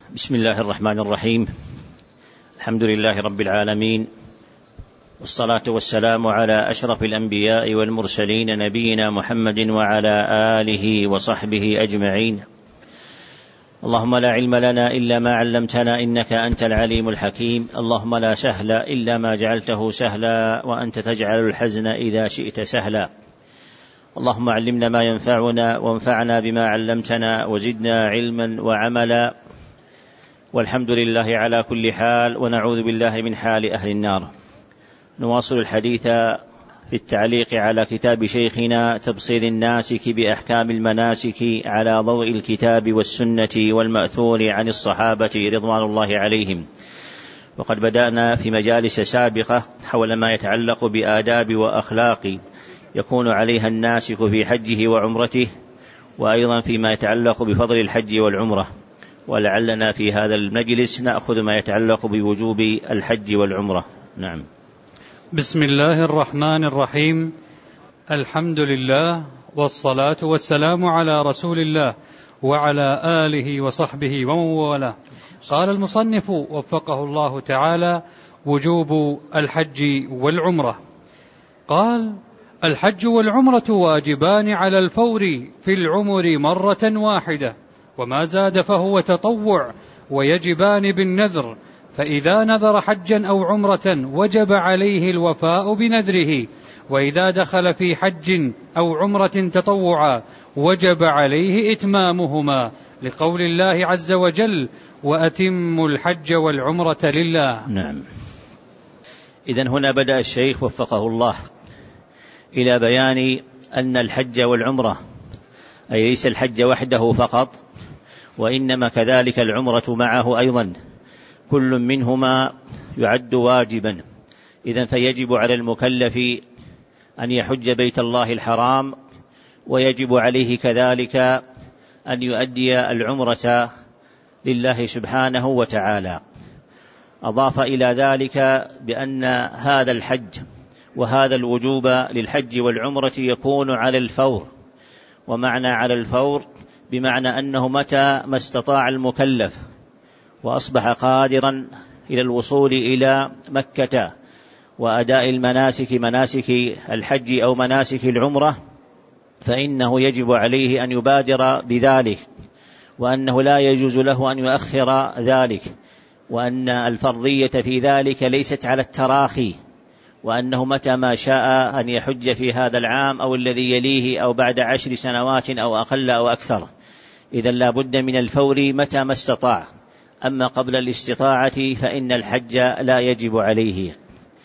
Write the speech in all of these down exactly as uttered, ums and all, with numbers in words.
بسم الله الرحمن الرحيم. الحمد لله رب العالمين، والصلاة والسلام على أشرف الأنبياء والمرسلين نبينا محمد وعلى آله وصحبه أجمعين. اللهم لا علم لنا إلا ما علمتنا إنك أنت العليم الحكيم. اللهم لا سهل إلا ما جعلته سهلا، وأنت تجعل الحزن إذا شئت سهلا. اللهم علمنا ما ينفعنا وانفعنا بما علمتنا وزدنا علما وعملا، والحمد لله على كل حال، ونعوذ بالله من حال أهل النار. نواصل الحديث في التعليق على كتاب شيخنا تبصير الناسك بأحكام المناسك على ضوء الكتاب والسنة والمأثور عن الصحابة رضوان الله عليهم. وقد بدأنا في مجالس سابقة حول ما يتعلق بآداب وأخلاق يكون عليها الناسك في حجه وعمرته، وأيضا فيما يتعلق بفضل الحج والعمرة، ولعلنا في هذا المجلس نأخذ ما يتعلق بوجوب الحج والعمرة. نعم. بسم الله الرحمن الرحيم. الحمد لله، والصلاة والسلام على رسول الله وعلى آله وصحبه ومن والاه. قال المصنف وفقه الله تعالى: وجوب الحج والعمرة. قال: الحج والعمرة واجبان على الفور في العمر مرة واحدة، وما زاد فهو تطوع، ويجبان بالنذر، فإذا نذر حجا أو عمرة وجب عليه الوفاء بنذره، وإذا دخل في حج أو عمرة تطوعا وجب عليه إتمامهما، لقول الله عز وجل: وأتموا الحج والعمرة لله. نعم. إذن هنا بدأ الشيخ وفقه الله إلى بيان أن الحج والعمرة أي ليس الحج وحده فقط، وإنما كذلك العمرة معه أيضا، كل منهما يعد واجبا. إذن فيجب على المكلف أن يحج بيت الله الحرام، ويجب عليه كذلك أن يؤدي العمرة لله سبحانه وتعالى. أضاف إلى ذلك بأن هذا الحج وهذا الوجوب للحج والعمرة يكون على الفور. ومعنى على الفور بمعنى أنه متى ما استطاع المكلف وأصبح قادرا إلى الوصول إلى مكة وأداء المناسك مناسك الحج أو مناسك العمرة، فإنه يجب عليه أن يبادر بذلك، وأنه لا يجوز له أن يؤخر ذلك، وأن الفرضية في ذلك ليست على التراخي، وأنه متى ما شاء أن يحج في هذا العام أو الذي يليه أو بعد عشر سنوات أو أقل أو أكثر. إذن لا بد من الفور متى ما استطاع. أما قبل الاستطاعة فإن الحج لا يجب عليه.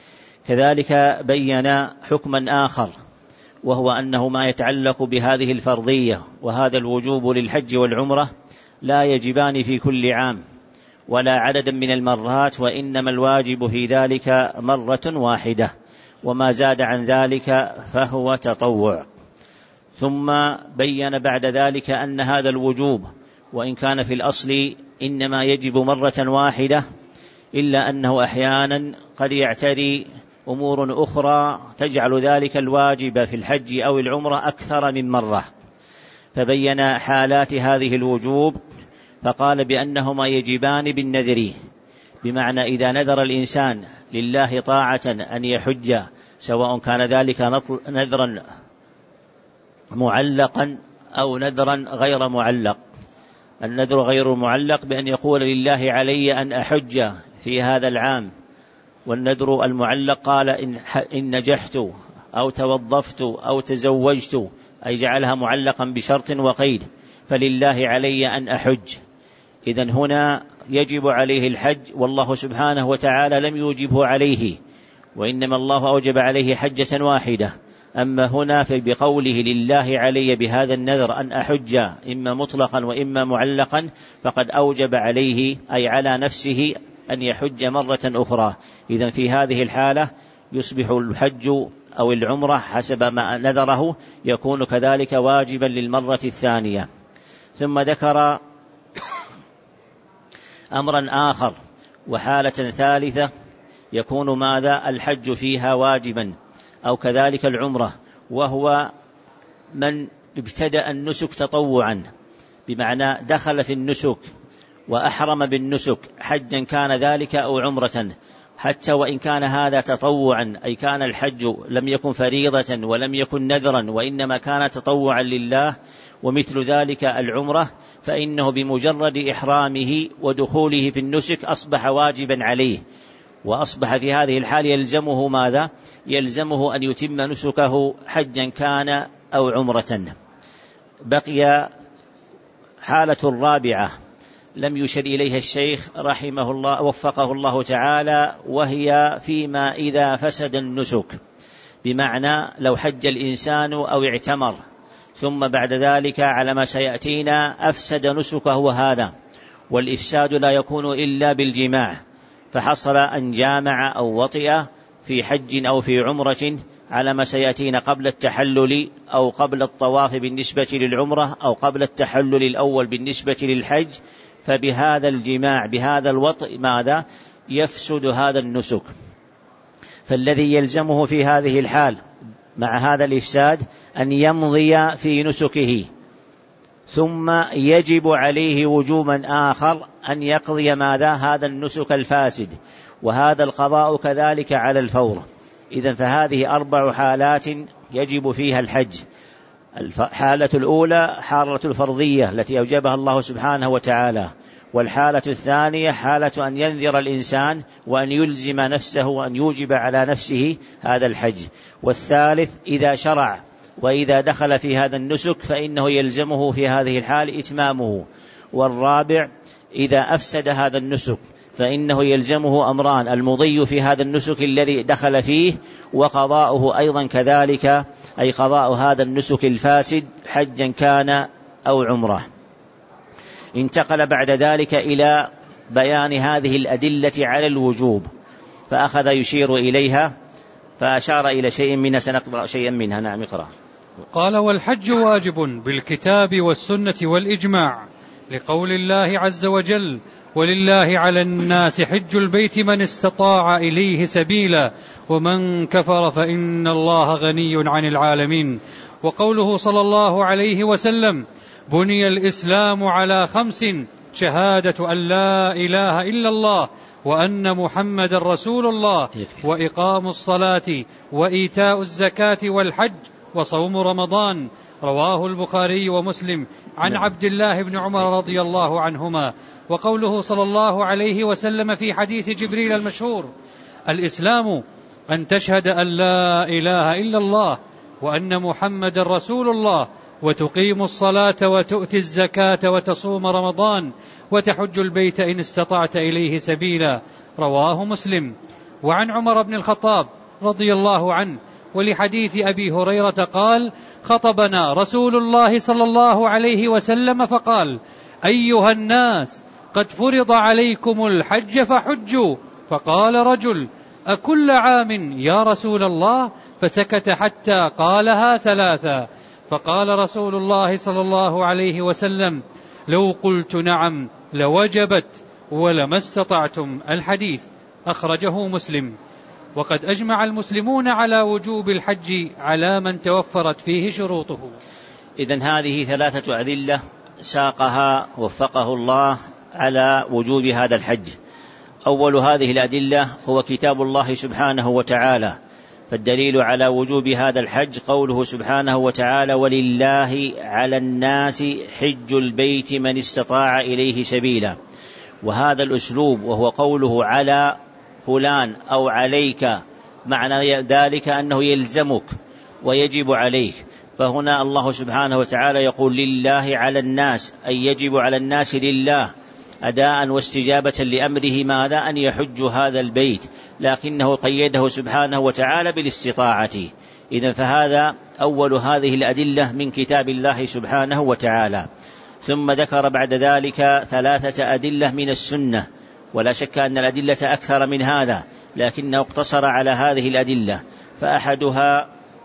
كذلك بين حكما آخر، وهو أنه ما يتعلق بهذه الفرضية وهذا الوجوب للحج والعمرة لا يجبان في كل عام ولا عددا من المرات، وإنما الواجب في ذلك مرة واحدة، وما زاد عن ذلك فهو تطوع. ثم بين بعد ذلك أن هذا الوجوب وإن كان في الأصل إنما يجب مرة واحدة، إلا أنه أحيانا قد يعتري أمور أخرى تجعل ذلك الواجب في الحج أو العمرة أكثر من مرة، فبين حالات هذه الوجوب، فقال بأنهما يجبان بالنذر، بمعنى إذا نذر الإنسان لله طاعة أن يحج، سواء كان ذلك نذرا معلقا أو نذرا غير معلق. النذر غير معلق بأن يقول لله علي أن أحج في هذا العام، والنذر المعلق قال إن نجحت أو توظفت أو تزوجت، أي جعلها معلقا بشرط وقيد، فلله علي أن أحج. إذن هنا يجب عليه الحج، والله سبحانه وتعالى لم يوجبه عليه، وإنما الله أوجب عليه حجة واحدة. أما هنا فبقوله لله علي بهذا النذر أن أحج إما مطلقا وإما معلقا، فقد أوجب عليه أي على نفسه أن يحج مرة أخرى. إذن في هذه الحالة يصبح الحج أو العمرة حسب ما نذره يكون كذلك واجبا للمرة الثانية. ثم ذكر أمرا آخر وحالة ثالثة يكون ماذا؟ الحج فيها واجبا، أو كذلك العمرة، وهو من ابتدأ النسك تطوعا، بمعنى دخل في النسك وأحرم بالنسك حجا كان ذلك أو عمرة، حتى وإن كان هذا تطوعا، أي كان الحج لم يكن فريضة ولم يكن نذرا وإنما كان تطوعا لله، ومثل ذلك العمرة، فإنه بمجرد إحرامه ودخوله في النسك أصبح واجبا عليه، وأصبح في هذه الحال يلزمه ماذا؟ يلزمه أن يتم نسكه حجا كان أو عمرة. بقي حالة الرابعة لم يشر إليها الشيخ رحمه الله وفقه الله تعالى، وهي فيما إذا فسد النسك، بمعنى لو حج الإنسان أو اعتمر ثم بعد ذلك على ما سيأتينا أفسد نسكه هذا، والإفساد لا يكون إلا بالجماع، فحصل أن جامع أو وطئ في حج أو في عمرة على ما سيأتينا قبل التحلل أو قبل الطواف بالنسبة للعمرة أو قبل التحلل الأول بالنسبة للحج، فبهذا الجماع بهذا الوطئ ماذا؟ يفسد هذا النسك. فالذي يلزمه في هذه الحال مع هذا الإفساد أن يمضي في نسكه، ثم يجب عليه وجوبا آخر أن يقضي ماذا؟ هذا النسك الفاسد، وهذا القضاء كذلك على الفور. إذن فهذه أربع حالات يجب فيها الحج. الحالة الأولى حالة الفرضية التي أوجبها الله سبحانه وتعالى، والحالة الثانية حالة أن ينذر الإنسان وأن يلزم نفسه وأن يوجب على نفسه هذا الحج، والثالث إذا شرع وإذا دخل في هذا النسك فإنه يلزمه في هذه الحال إتمامه، والرابع إذا أفسد هذا النسك فإنه يلزمه أمران: المضي في هذا النسك الذي دخل فيه، وقضاؤه أيضا كذلك، أي قضاء هذا النسك الفاسد حجا كان أو عمره. انتقل بعد ذلك إلى بيان هذه الأدلة على الوجوب، فأخذ يشير إليها فأشار إلى شيء منها، سنقرأ شيئا منها. نعم اقرأ. قال: والحج واجب بالكتاب والسنة والإجماع، لقول الله عز وجل: ولله على الناس حج البيت من استطاع إليه سبيلا ومن كفر فإن الله غني عن العالمين. وقوله صلى الله عليه وسلم: بني الإسلام على خمس: شهادة أن لا إله إلا الله وأن محمد رسول الله وإقام الصلاة وإيتاء الزكاة والحج وصوم رمضان. رواه البخاري ومسلم عن عبد الله بن عمر رضي الله عنهما. وقوله صلى الله عليه وسلم في حديث جبريل المشهور: الإسلام أن تشهد أن لا إله إلا الله وأن محمد رسول الله وتقيم الصلاة وتؤتي الزكاة وتصوم رمضان وتحج البيت إن استطعت إليه سبيلا. رواه مسلم. وعن عمر بن الخطاب رضي الله عنه ولحديث أبي هريرة قال: خطبنا رسول الله صلى الله عليه وسلم فقال: أيها الناس قد فرض عليكم الحج فحجوا. فقال رجل: أكل عام يا رسول الله؟ فسكت حتى قالها ثلاثا. فقال رسول الله صلى الله عليه وسلم: لو قلت نعم لوجبت ولما استطعتم. الحديث أخرجه مسلم. وقد أجمع المسلمون على وجوب الحج على من توفرت فيه شروطه. إذن هذه ثلاثة أدلة ساقها وفقه الله على وجوب هذا الحج. أول هذه الأدلة هو كتاب الله سبحانه وتعالى، فالدليل على وجوب هذا الحج قوله سبحانه وتعالى: ولله على الناس حج البيت من استطاع إليه سبيلا. وهذا الأسلوب وهو قوله على فلان أو عليك، معنى ذلك أنه يلزمك ويجب عليك. فهنا الله سبحانه وتعالى يقول لله على الناس، أي يجب على الناس لله أداء واستجابة لأمره ماذا؟ أن يحج هذا البيت، لكنه قيده سبحانه وتعالى بالاستطاعة. إذن فهذا أول هذه الأدلة من كتاب الله سبحانه وتعالى. ثم ذكر بعد ذلك ثلاثة أدلة من السنة، ولا شك أن الأدلة أكثر من هذا، لكنه اقتصر على هذه الأدلة. فأحدها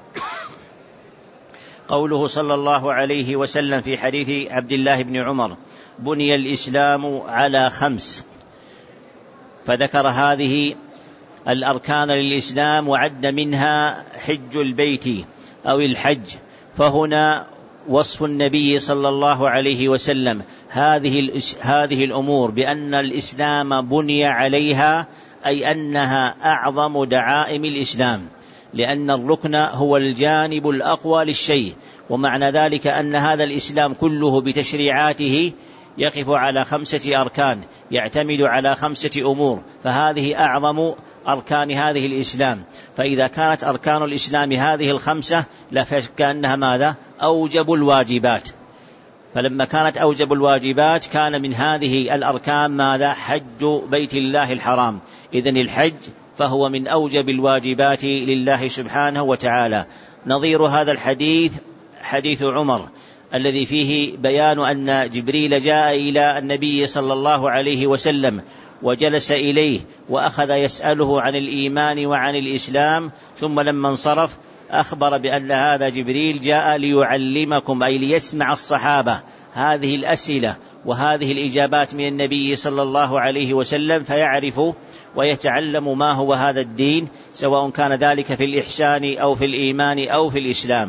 قوله صلى الله عليه وسلم في حديث عبد الله بن عمر: بني الإسلام على خمس، فذكر هذه الأركان للإسلام وعد منها حج البيت أو الحج. فهنا وصف النبي صلى الله عليه وسلم هذه هذه الأمور بأن الإسلام بني عليها، أي أنها أعظم دعائم الإسلام، لأن الركن هو الجانب الأقوى للشيء، ومعنى ذلك أن هذا الإسلام كله بتشريعاته يقف على خمسة أركان، يعتمد على خمسة أمور، فهذه أعظم أركان هذه الإسلام. فإذا كانت أركان الإسلام هذه الخمسة لا شك أنها ماذا؟ أوجب الواجبات. فلما كانت أوجب الواجبات كان من هذه الأركان ماذا؟ حج بيت الله الحرام. إذن الحج فهو من أوجب الواجبات لله سبحانه وتعالى. نظير هذا الحديث حديث عمر الذي فيه بيان أن جبريل جاء إلى النبي صلى الله عليه وسلم وجلس إليه وأخذ يسأله عن الإيمان وعن الإسلام، ثم لما انصرف أخبر بأن هذا جبريل جاء ليعلمكم، أي ليسمع الصحابة هذه الأسئلة وهذه الإجابات من النبي صلى الله عليه وسلم، فيعرفوا ويتعلم ما هو هذا الدين، سواء كان ذلك في الإحسان أو في الإيمان أو في الإسلام.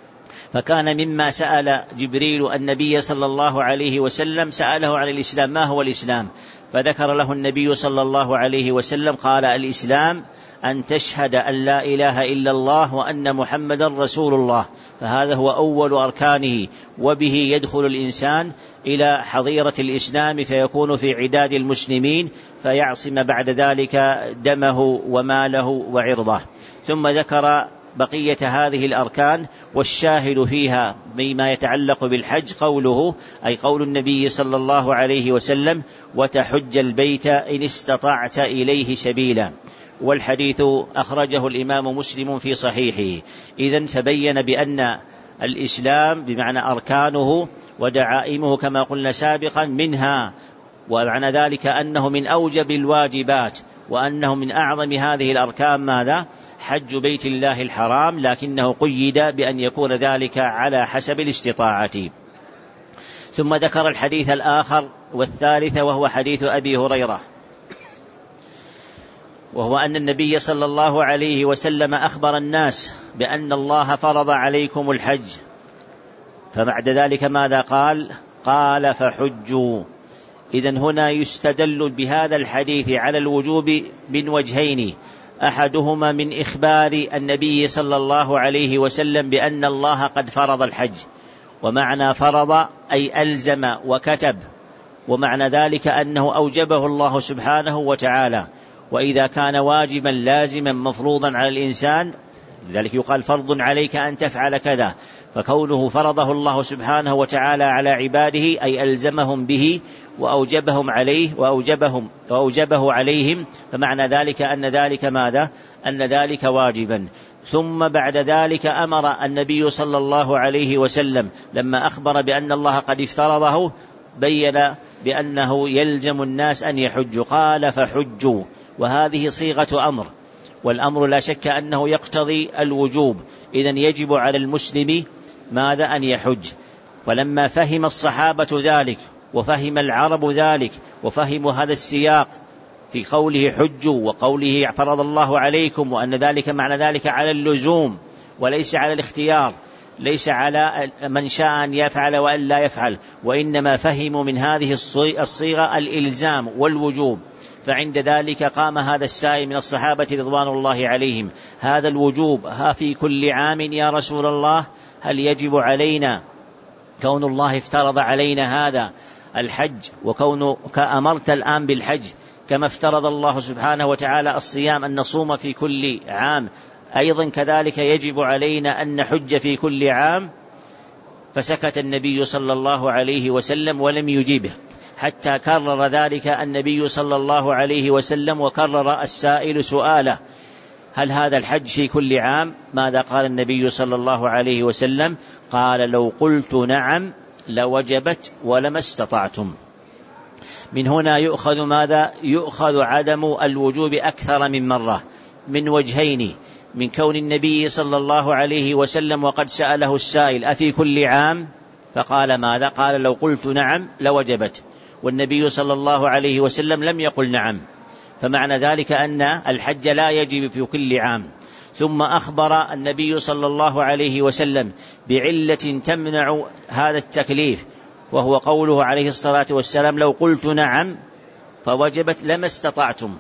فكان مما سأل جبريل النبي صلى الله عليه وسلم سأله عن الإسلام، ما هو الإسلام؟ فذكر له النبي صلى الله عليه وسلم قال: الإسلام أن تشهد أن لا إله إلا الله وأن محمدا رسول الله. فهذا هو أول أركانه، وبه يدخل الإنسان إلى حظيرة الإسلام فيكون في عداد المسلمين، فيعصم بعد ذلك دمه وماله وعرضه. ثم ذكر بقية هذه الأركان، والشاهد فيها بما يتعلق بالحج قوله، أي قول النبي صلى الله عليه وسلم: وتحج البيت إن استطعت إليه سبيلا. والحديث أخرجه الإمام مسلم في صحيحه. إذن فبين بأن الإسلام بمعنى أركانه ودعائمه كما قلنا سابقا منها، ومعنى ذلك أنه من أوجب الواجبات، وأنه من أعظم هذه الأركان ماذا؟ حج بيت الله الحرام، لكنه قيد بأن يكون ذلك على حسب الاستطاعة. ثم ذكر الحديث الآخر والثالث، وهو حديث أبي هريرة، وهو أن النبي صلى الله عليه وسلم أخبر الناس بأن الله فرض عليكم الحج، فبعد ذلك ماذا قال؟ قال: فحجوا. إذن هنا يستدل بهذا الحديث على الوجوب من وجهين: أحدهما من إخبار النبي صلى الله عليه وسلم بأن الله قد فرض الحج، ومعنى فرض أي ألزم وكتب، ومعنى ذلك أنه أوجبه الله سبحانه وتعالى. وإذا كان واجبا لازما مفروضا على الإنسان، لذلك يقال فرض عليك أن تفعل كذا، فكونه فرضه الله سبحانه وتعالى على عباده أي ألزمهم به وأوجبهم عليه وأوجبهم وأوجبه عليهم، فمعنى ذلك أن ذلك ماذا؟ أن ذلك واجبا. ثم بعد ذلك أمر النبي صلى الله عليه وسلم لما أخبر بأن الله قد افترضه بين بأنه يلزم الناس أن يحجوا، قال: فحجوا. وهذه صيغة أمر، والأمر لا شك أنه يقتضي الوجوب، إذن يجب على المسلم ماذا؟ أن يحج. ولما فهم الصحابة ذلك وفهم العرب ذلك وفهموا هذا السياق في قوله حجوا وقوله فرض الله عليكم، وأن ذلك معنى ذلك على اللزوم وليس على الاختيار، ليس على من شاء أن يفعل وأن لا يفعل، وإنما فهموا من هذه الصيغة الإلزام والوجوب. فعند ذلك قام هذا السائل من الصحابة رضوان الله عليهم: هذا الوجوب ها في كل عام يا رسول الله، هل يجب علينا كون الله افترض علينا هذا الحج، وكونك أمرت الآن بالحج كما افترض الله سبحانه وتعالى الصيام أن نصوم في كل عام، أيضا كذلك يجب علينا أن نحج في كل عام؟ فسكت النبي صلى الله عليه وسلم ولم يجيبه، حتى كرر ذلك النبي صلى الله عليه وسلم، وكرر السائل سؤاله: هل هذا الحج في كل عام؟ ماذا قال النبي صلى الله عليه وسلم؟ قال: لو قلت نعم لوجبت ولما استطعتم. من هنا يؤخذ ماذا؟ يؤخذ عدم الوجوب أكثر من مرة من وجهين: من كون النبي صلى الله عليه وسلم وقد سأله السائل أفي كل عام، فقال ماذا؟ قال: لو قلت نعم لوجبت، والنبي صلى الله عليه وسلم لم يقل نعم، فمعنى ذلك أن الحج لا يجب في كل عام. ثم أخبر النبي صلى الله عليه وسلم بعلة تمنع هذا التكليف، وهو قوله عليه الصلاة والسلام: لو قلت نعم فوجبت لما استطعتم.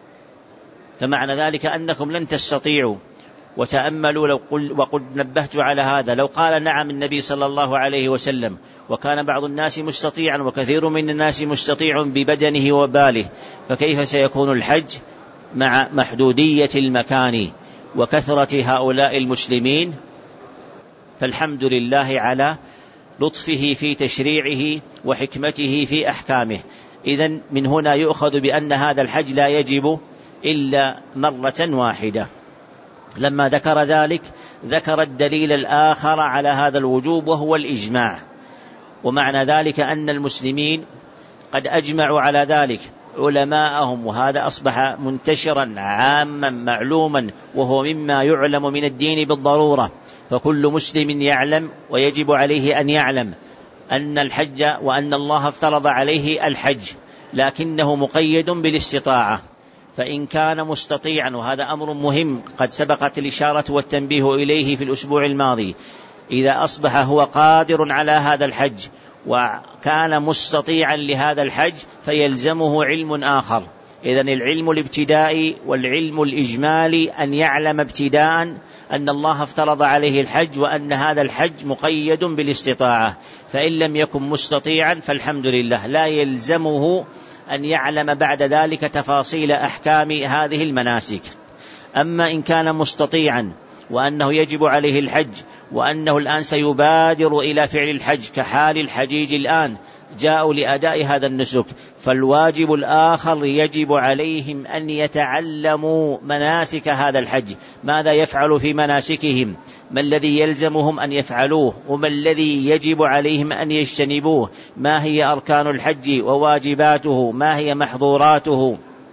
فمعنى ذلك أنكم لن تستطيعوا. وتأملوا لو قل وقد نبهت على هذا، لو قال نعم النبي صلى الله عليه وسلم وكان بعض الناس مستطيعا وكثير من الناس مستطيع ببدنه وباله، فكيف سيكون الحج مع محدودية المكان وكثرة هؤلاء المسلمين؟ فالحمد لله على لطفه في تشريعه وحكمته في أحكامه. إذن من هنا يؤخذ بأن هذا الحج لا يجب إلا مرة واحدة. لما ذكر ذلك ذكر الدليل الآخر على هذا الوجوب وهو الإجماع، ومعنى ذلك أن المسلمين قد أجمعوا على ذلك علماءهم، وهذا أصبح منتشرا عاما معلوما، وهو مما يعلم من الدين بالضرورة. فكل مسلم يعلم ويجب عليه أن يعلم أن الحج وأن الله افترض عليه الحج، لكنه مقيد بالاستطاعة. فإن كان مستطيعا، وهذا أمر مهم قد سبقت الإشارة والتنبيه إليه في الأسبوع الماضي، إذا أصبح هو قادر على هذا الحج وكان مستطيعا لهذا الحج فيلزمه علم آخر. إذن العلم الابتدائي والعلم الإجمالي أن يعلم ابتداء أن الله افترض عليه الحج وأن هذا الحج مقيد بالاستطاعة. فإن لم يكن مستطيعا فالحمد لله لا يلزمه أن يعلم بعد ذلك تفاصيل أحكام هذه المناسك. أما إن كان مستطيعا وأنه يجب عليه الحج وأنه الآن سيبادر إلى فعل الحج كحال الحجيج الآن جاءوا لأداء هذا النسك، فالواجب الآخر يجب عليهم أن يتعلموا مناسك هذا الحج، ماذا يفعل في مناسكهم، ما الذي يلزمهم أن يفعلوه، وما الذي يجب عليهم أن يجتنبوه، ما هي أركان الحج وواجباته، ما هي محظوراته،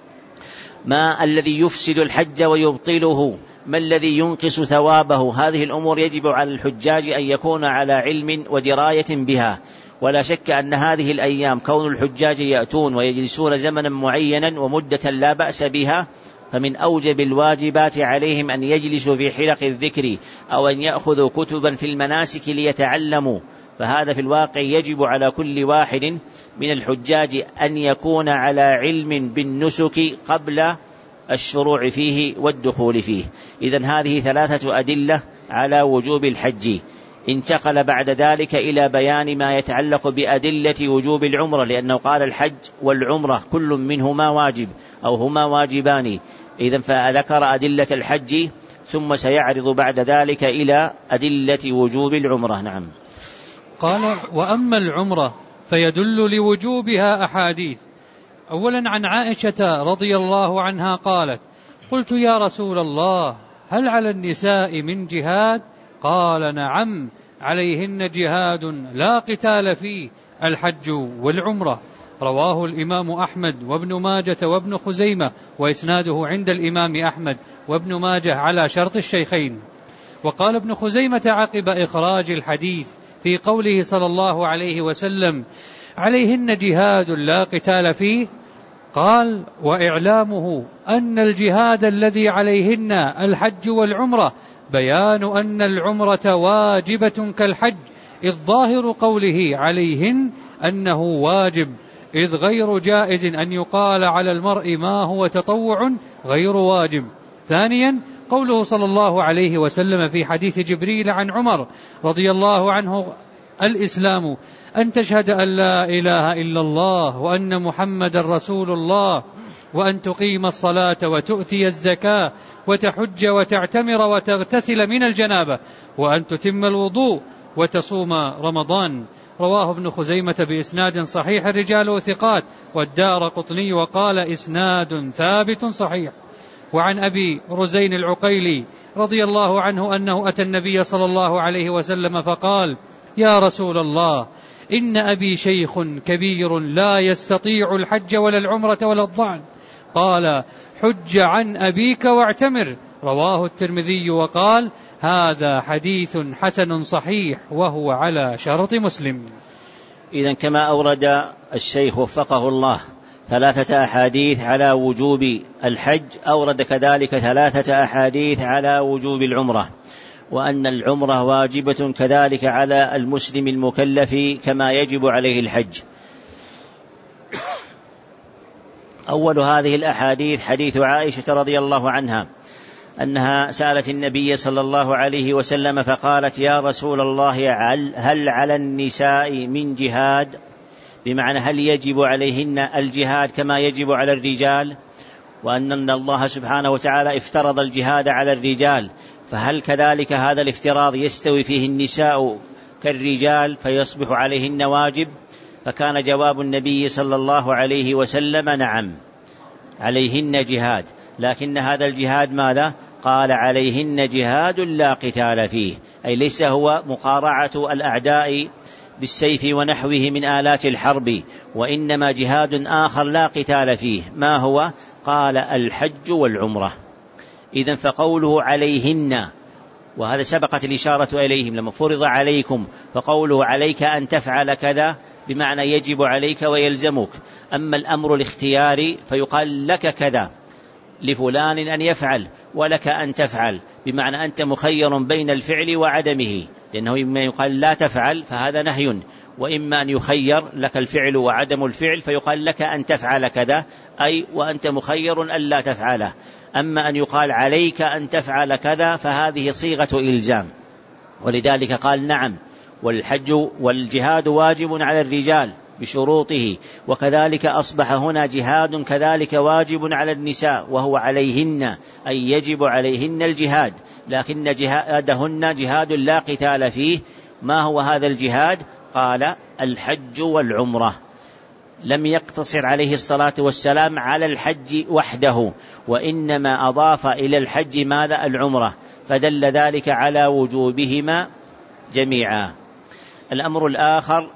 ما الذي يفسد الحج ويبطله، ما الذي ينقص ثوابه. هذه الأمور يجب على الحجاج أن يكون على علم ودراية بها. ولا شك أن هذه الأيام كون الحجاج يأتون ويجلسون زمنا معينا ومدة لا بأس بها، فمن أوجب الواجبات عليهم أن يجلسوا في حلق الذكر أو أن يأخذوا كتبا في المناسك ليتعلموا. فهذا في الواقع يجب على كل واحد من الحجاج أن يكون على علم بالنسك قبل الشروع فيه والدخول فيه. إذن هذه ثلاثة أدلة على وجوب الحج. انتقل بعد ذلك إلى بيان ما يتعلق بأدلة وجوب العمرة، لأنه قال الحج والعمرة كل منهما واجب أو هما واجبان. إذن فذكر أدلة الحج ثم سيعرض بعد ذلك إلى أدلة وجوب العمرة. نعم. قال: وأما العمرة فيدل لوجوبها أحاديث. أولا عن عائشة رضي الله عنها قالت: قلت يا رسول الله هل على النساء من جهاد؟ قال: نعم، عليهن جهاد لا قتال فيه، الحج والعمرة. رواه الإمام أحمد وابن ماجة وابن خزيمة، وإسناده عند الإمام أحمد وابن ماجة على شرط الشيخين. وقال ابن خزيمة عقب إخراج الحديث في قوله صلى الله عليه وسلم: عليهن جهاد لا قتال فيه، قال: وإعلامه أن الجهاد الذي عليهن الحج والعمرة بيان أن العمرة واجبة كالحج، إذ ظاهر قوله عليهن أنه واجب، إذ غير جائز أن يقال على المرء ما هو تطوع غير واجب. ثانيا قوله صلى الله عليه وسلم في حديث جبريل عن عمر رضي الله عنه: الإسلام أن تشهد أن لا إله إلا الله وأن محمد رسول الله، وأن تقيم الصلاة وتؤتي الزكاة وتحج وتعتمر وتغتسل من الجنابة، وأن تتم الوضوء وتصوم رمضان. رواه ابن خزيمة بإسناد صحيح الرجال ثقات، والدارقطني وقال إسناد ثابت صحيح. وعن أبي رزين العقيلي رضي الله عنه أنه أتى النبي صلى الله عليه وسلم فقال: يا رسول الله، إن أبي شيخ كبير لا يستطيع الحج ولا العمرة ولا الضعن. قال: حج عن أبيك واعتمر. رواه الترمذي وقال: هذا حديث حسن صحيح وهو على شرط مسلم. إذن كما أورد الشيخ وفقه الله ثلاثة أحاديث على وجوب الحج، أورد كذلك ثلاثة أحاديث على وجوب العمرة، وأن العمرة واجبة كذلك على المسلم المكلف كما يجب عليه الحج. أول هذه الأحاديث حديث عائشة رضي الله عنها أنها سألت النبي صلى الله عليه وسلم فقالت: يا رسول الله، هل على النساء من جهاد؟ بمعنى هل يجب عليهن الجهاد كما يجب على الرجال؟ وأن الله سبحانه وتعالى افترض الجهاد على الرجال، فهل كذلك هذا الافتراض يستوي فيه النساء كالرجال فيصبح عليهن واجب؟ فكان جواب النبي صلى الله عليه وسلم: نعم، عليهن جهاد، لكن هذا الجهاد ماذا؟ قال: عليهن جهاد لا قتال فيه، أي ليس هو مقارعة الأعداء بالسيف ونحوه من آلات الحرب، وإنما جهاد آخر لا قتال فيه. ما هو؟ قال: الحج والعمرة. إذن فقوله عليهن، وهذا سبقت الإشارة إليهم لما فرض عليكم، فقوله عليك أن تفعل كذا بمعنى يجب عليك ويلزمك. أما الأمر الاختياري فيقال لك كذا، لفلان أن يفعل ولك أن تفعل، بمعنى أنت مخير بين الفعل وعدمه، لأنه إما يقال لا تفعل فهذا نهي، وإما أن يخير لك الفعل وعدم الفعل فيقال لك أن تفعل كذا، أي وأنت مخير أن لا تفعله. أما أن يقال عليك أن تفعل كذا فهذه صيغة إلزام، ولذلك قال: نعم، والحج والجهاد واجب على الرجال بشروطه، وكذلك أصبح هنا جهاد كذلك واجب على النساء، وهو عليهن، أي يجب عليهن الجهاد، لكن جهادهن جهاد لا قتال فيه. ما هو هذا الجهاد؟ قال: الحج والعمرة. لم يقتصر عليه الصلاة والسلام على الحج وحده، وإنما أضاف إلى الحج ماذا؟ العمرة، فدل ذلك على وجوبهما جميعا. الأمر الآخر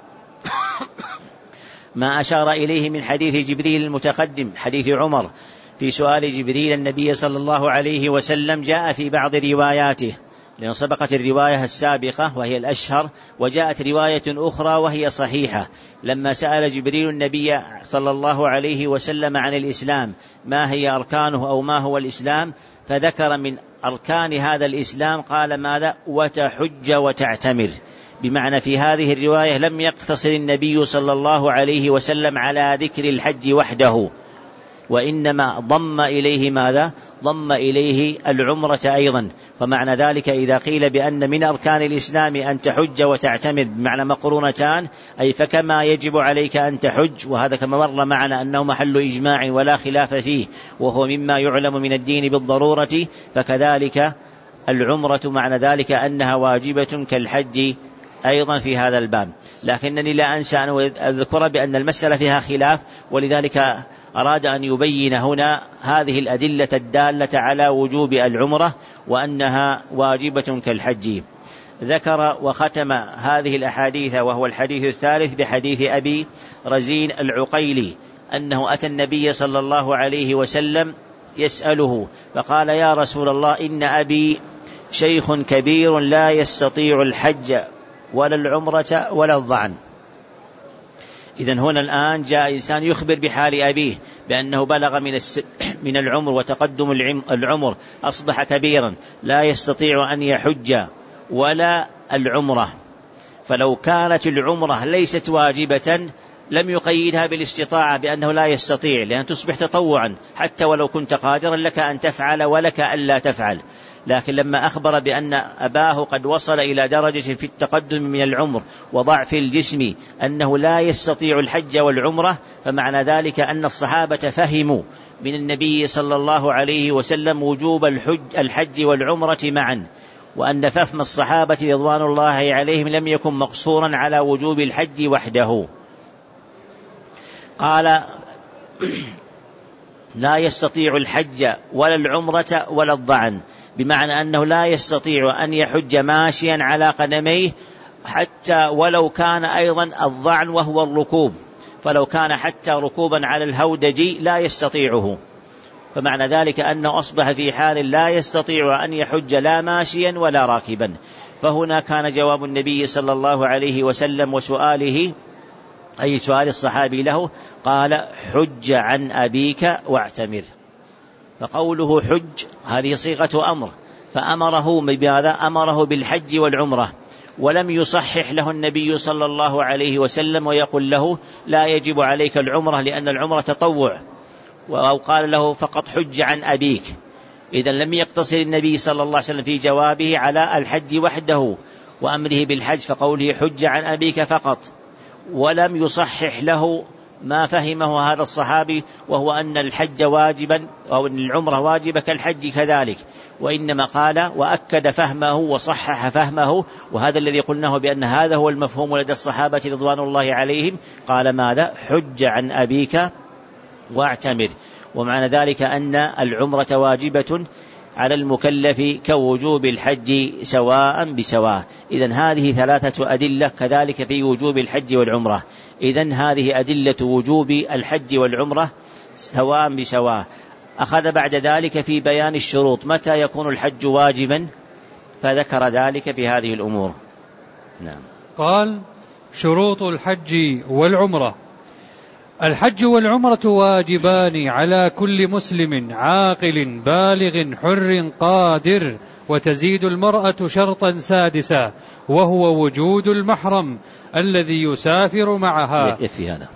ما أشار إليه من حديث جبريل المتقدم، حديث عمر في سؤال جبريل النبي صلى الله عليه وسلم، جاء في بعض رواياته، لأن سبقت الرواية السابقة وهي الأشهر، وجاءت رواية أخرى وهي صحيحة، لما سأل جبريل النبي صلى الله عليه وسلم عن الإسلام ما هي أركانه أو ما هو الإسلام، فذكر من أركان هذا الإسلام قال ماذا؟ وتحج وتعتمر. بمعنى في هذه الرواية لم يقتصر النبي صلى الله عليه وسلم على ذكر الحج وحده، وإنما ضم إليه ماذا؟ ضم إليه العمرة أيضا. فمعنى ذلك إذا قيل بأن من أركان الإسلام أن تحج وتعتمر بمعنى مقرونتان، أي فكما يجب عليك أن تحج، وهذا كما مر معنا أنه محل إجماع ولا خلاف فيه، وهو مما يعلم من الدين بالضرورة، فكذلك العمرة معنى ذلك أنها واجبة كالحج أيضا في هذا الباب. لكنني لا أنسى أن أذكر بأن المسألة فيها خلاف، ولذلك أراد أن يبين هنا هذه الأدلة الدالة على وجوب العمرة وأنها واجبة كالحج. ذكر وختم هذه الأحاديث وهو الحديث الثالث بحديث أبي رزين العقيلي أنه أتى النبي صلى الله عليه وسلم يسأله فقال: يا رسول الله، إن أبي شيخ كبير لا يستطيع الحج ولا العمرة ولا الضعن. إذن هنا الآن جاء إنسان يخبر بحال أبيه بأنه بلغ من من العمر وتقدم العمر، أصبح كبيرا لا يستطيع أن يحج ولا العمرة. فلو كانت العمرة ليست واجبة لم يقيدها بالاستطاعة بأنه لا يستطيع، لأن تصبح تطوعا، حتى ولو كنت قادرا لك أن تفعل ولك ألا تفعل. لكن لما أخبر بأن أباه قد وصل إلى درجة في التقدم من العمر وضعف الجسم أنه لا يستطيع الحج والعمرة، فمعنى ذلك أن الصحابة فهموا من النبي صلى الله عليه وسلم وجوب الحج, الحج والعمرة معا، وأن فهم الصحابة رضوان الله عليهم لم يكن مقصورا على وجوب الحج وحده. قال: لا يستطيع الحج ولا العمرة ولا الضعن، بمعنى أنه لا يستطيع أن يحج ماشيا على قدميه، حتى ولو كان أيضا الضعن وهو الركوب، فلو كان حتى ركوبا على الهودج لا يستطيعه. فمعنى ذلك أنه أصبح في حال لا يستطيع أن يحج لا ماشيا ولا راكبا. فهنا كان جواب النبي صلى الله عليه وسلم وسؤاله، أي سؤال الصحابي له، قال حج عن أبيك واعتمر. فقوله حج هذه صيغة أمر، فأمره بماذا؟ أمره بالحج والعمرة، ولم يصحح له النبي صلى الله عليه وسلم ويقول له لا يجب عليك العمرة لأن العمرة تطوع، أو قال له فقط حج عن أبيك. إذن لم يقتصر النبي صلى الله عليه وسلم في جوابه على الحج وحده وأمره بالحج فقوله حج عن أبيك فقط، ولم يصحح له ما فهمه هذا الصحابي وهو أن الحج واجبا أو أن العمرة واجبة كالحج كذلك، وإنما قال وأكد فهمه وصحح فهمه، وهذا الذي قلناه بأن هذا هو المفهوم لدى الصحابة رضوان الله عليهم. قال ماذا؟ حج عن أبيك واعتمر. ومعنى ذلك أن العمرة واجبة على المكلف كوجوب الحج سواء بسواء. إذن هذه ثلاثة أدلة كذلك في وجوب الحج والعمرة. إذن هذه أدلة وجوب الحج والعمرة سواء بسواء. أخذ بعد ذلك في بيان الشروط متى يكون الحج واجبا، فذكر ذلك في هذه الأمور. نعم. قال شروط الحج والعمرة: الحج والعمرة واجبان على كل مسلم عاقل بالغ حر قادر، وتزيد المرأة شرطا سادسا وهو وجود المحرم الذي يسافر معها. يكفي هذا.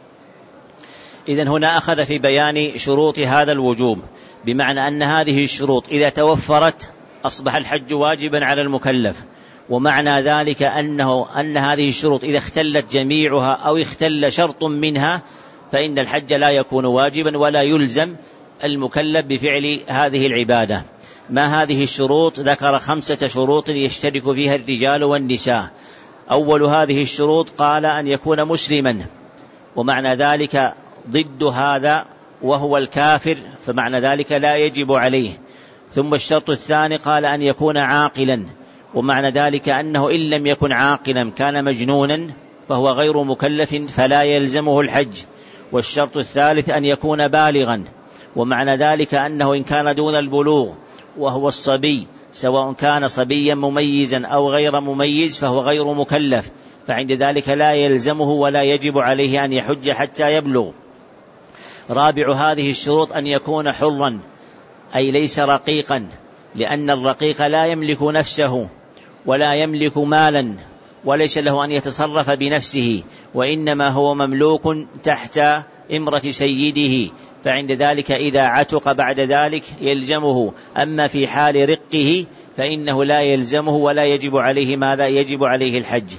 إذن هنا أخذ في بيان شروط هذا الوجوب، بمعنى أن هذه الشروط إذا توفرت أصبح الحج واجبا على المكلف، ومعنى ذلك أنه أن هذه الشروط إذا اختلت جميعها أو اختل شرط منها فإن الحج لا يكون واجبا ولا يلزم المكلف بفعل هذه العبادة. ما هذه الشروط؟ ذكر خمسة شروط يشترك فيها الرجال والنساء. أول هذه الشروط قال أن يكون مسلما، ومعنى ذلك ضد هذا وهو الكافر، فمعنى ذلك لا يجب عليه. ثم الشرط الثاني قال أن يكون عاقلا، ومعنى ذلك أنه إن لم يكن عاقلا كان مجنونا فهو غير مكلف فلا يلزمه الحج. والشرط الثالث أن يكون بالغا، ومعنى ذلك أنه إن كان دون البلوغ وهو الصبي سواء كان صبيا مميزا أو غير مميز فهو غير مكلف، فعند ذلك لا يلزمه ولا يجب عليه أن يحج حتى يبلغ. رابع هذه الشروط أن يكون حرا، أي ليس رقيقا، لأن الرقيق لا يملك نفسه ولا يملك مالا وليس له أن يتصرف بنفسه، وإنما هو مملوك تحت إمرة سيده، فعند ذلك إذا عتق بعد ذلك يلزمه. أما في حال رقه فإنه لا يلزمه ولا يجب عليه ماذا؟ يجب عليه الحج.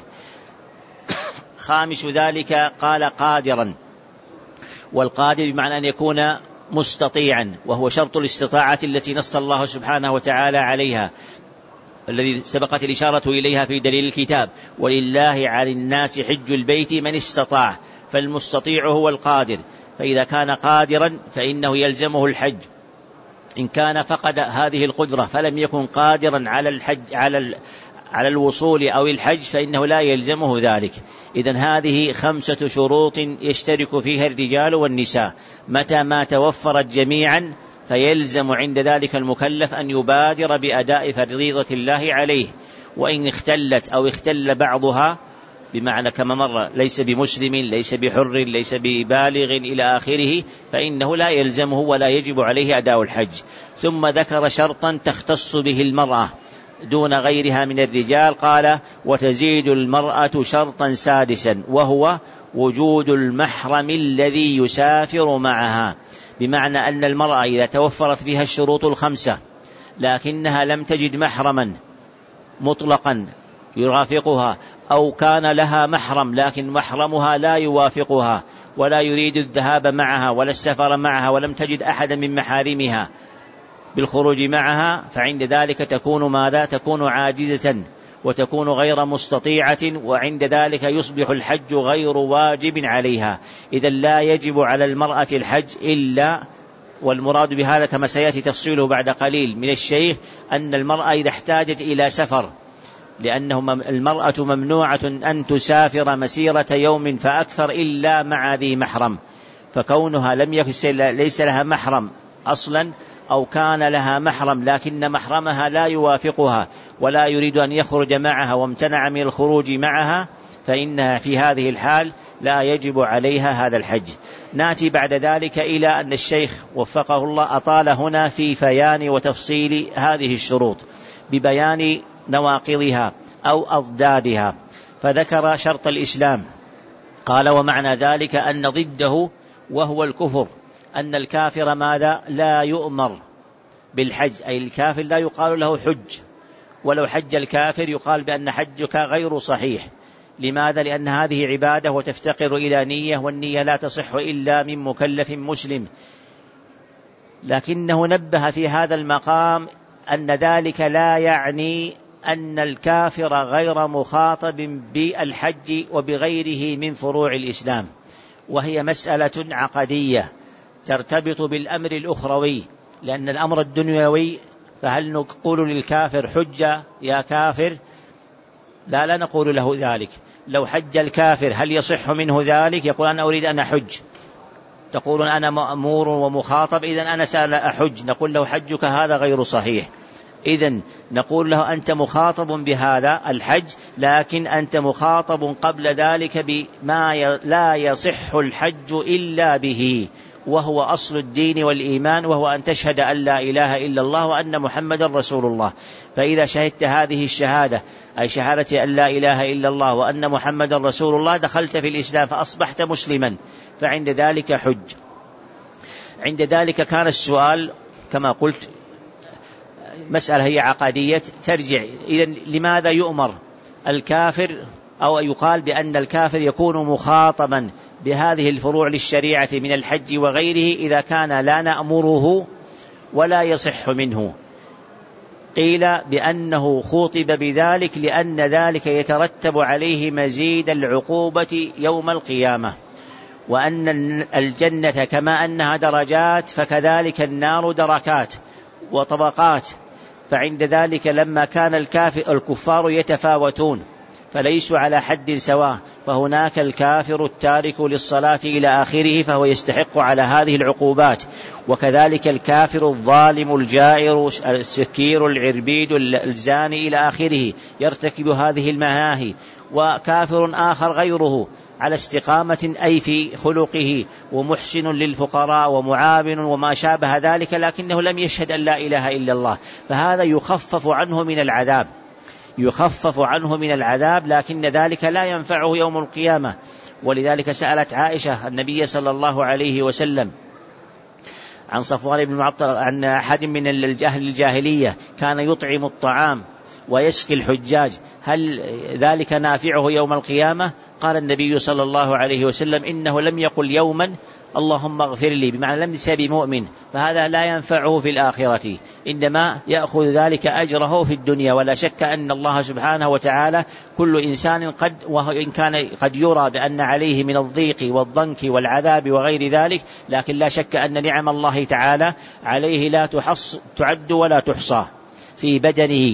خامس ذلك قال قادرا، والقادر بمعنى أن يكون مستطيعا، وهو شرط الاستطاعة التي نص الله سبحانه وتعالى عليها، الذي سبقت الإشارة إليها في دليل الكتاب: ولله على الناس حج البيت من استطاع. فالمستطيع هو القادر، فإذا كان قادرا فإنه يلزمه الحج. إن كان فقد هذه القدرة فلم يكن قادرا على الحج على على الوصول أو الحج فإنه لا يلزمه ذلك. إذن هذه خمسة شروط يشترك فيها الرجال والنساء، متى ما توفرت جميعا فيلزم عند ذلك المكلف أن يبادر بأداء فريضة الله عليه. وإن اختلت أو اختل بعضها بمعنى كما مر ليس بمسلم ليس بحر ليس ببالغ إلى آخره فإنه لا يلزمه ولا يجب عليه أداء الحج. ثم ذكر شرطا تختص به المرأة دون غيرها من الرجال، قال وتزيد المرأة شرطا سادسا وهو وجود المحرم الذي يسافر معها، بمعنى أن المرأة إذا توفرت فيها الشروط الخمسة لكنها لم تجد محرما مطلقا يرافقها، أو كان لها محرم لكن محرمها لا يوافقها ولا يريد الذهاب معها ولا السفر معها ولم تجد أحدا من محارمها بالخروج معها، فعند ذلك تكون ماذا؟ تكون عاجزة وتكون غير مستطيعة، وعند ذلك يصبح الحج غير واجب عليها. إذا لا يجب على المرأة الحج إلا، والمراد بهذا كما سيأتي تفصيله بعد قليل من الشيخ، أن المرأة إذا احتاجت إلى سفر، لأنه المرأة ممنوعة أن تسافر مسيرة يوم فأكثر إلا مع ذي محرم، فكونها لم يكن ليس لها محرم أصلا أو كان لها محرم لكن محرمها لا يوافقها ولا يريد أن يخرج معها وامتنع من الخروج معها، فإنها في هذه الحال لا يجب عليها هذا الحج. نأتي بعد ذلك إلى أن الشيخ وفقه الله أطال هنا في بيان وتفصيل هذه الشروط ببيان نواقضها أو أضدادها، فذكر شرط الإسلام، قال ومعنى ذلك أن ضده وهو الكفر، أن الكافر ماذا؟ لا يؤمر بالحج، أي الكافر لا يقال له حج، ولو حج الكافر يقال بأن حجك غير صحيح. لماذا؟ لأن هذه عبادة وتفتقر إلى نية، والنية لا تصح إلا من مكلف مسلم. لكنه نبه في هذا المقام أن ذلك لا يعني أن الكافر غير مخاطب بالحج وبغيره من فروع الإسلام، وهي مسألة عقدية ترتبط بالأمر الأخروي، لأن الأمر الدنيوي فهل نقول للكافر حج يا كافر؟ لا لا نقول له ذلك. لو حج الكافر هل يصح منه ذلك؟ يقول أنا أريد أن أحج، تقول أنا مأمور ومخاطب إذن أنا سأل أحج، نقول له حجك هذا غير صحيح. إذن نقول له أنت مخاطب بهذا الحج، لكن أنت مخاطب قبل ذلك بما لا يصح الحج إلا به، وهو أصل الدين والإيمان، وهو أن تشهد أن لا إله إلا الله وأن محمد رسول الله. فإذا شهدت هذه الشهادة، أي شهادة أن لا إله إلا الله وأن محمد رسول الله، دخلت في الإسلام فأصبحت مسلما، فعند ذلك حج. عند ذلك كان السؤال كما قلت مسألة هي عقدية ترجع إذن لماذا يؤمر الكافر، أو يقال بأن الكافر يكون مخاطبا بهذه الفروع للشريعة من الحج وغيره إذا كان لا نأمره ولا يصح منه؟ قيل بأنه خوطب بذلك لأن ذلك يترتب عليه مزيد العقوبة يوم القيامة، وأن الجنة كما أنها درجات فكذلك النار دركات وطبقات. فعند ذلك لما كان الكافر الكفار يتفاوتون فليسوا على حد سواء، فهناك الكافر التارك للصلاة إلى آخره فهو يستحق على هذه العقوبات، وكذلك الكافر الظالم الجائر السكير العربيد الزاني إلى آخره يرتكب هذه المهاهي، وكافر آخر غيره على استقامة أي في خلقه ومحسن للفقراء ومعاون وما شابه ذلك، لكنه لم يشهد أن لا إله إلا الله، فهذا يخفف عنه من العذاب يخفف عنه من العذاب لكن ذلك لا ينفعه يوم القيامة. ولذلك سألت عائشة النبي صلى الله عليه وسلم عن صفوان بن معطل عن أحد من الجهل الجاهلية كان يطعم الطعام ويسقي الحجاج، هل ذلك نافعه يوم القيامة؟ قال النبي صلى الله عليه وسلم إنه لم يقل يوما اللهم اغفر لي، بمعنى لم يسب مؤمن، فهذا لا ينفعه في الآخرة، إنما يأخذ ذلك أجره في الدنيا. ولا شك أن الله سبحانه وتعالى كل إنسان قد وإن كان قد يرى بأن عليه من الضيق والضنك والعذاب وغير ذلك، لكن لا شك أن نعم الله تعالى عليه لا تحص تعد ولا تحصى في بدنه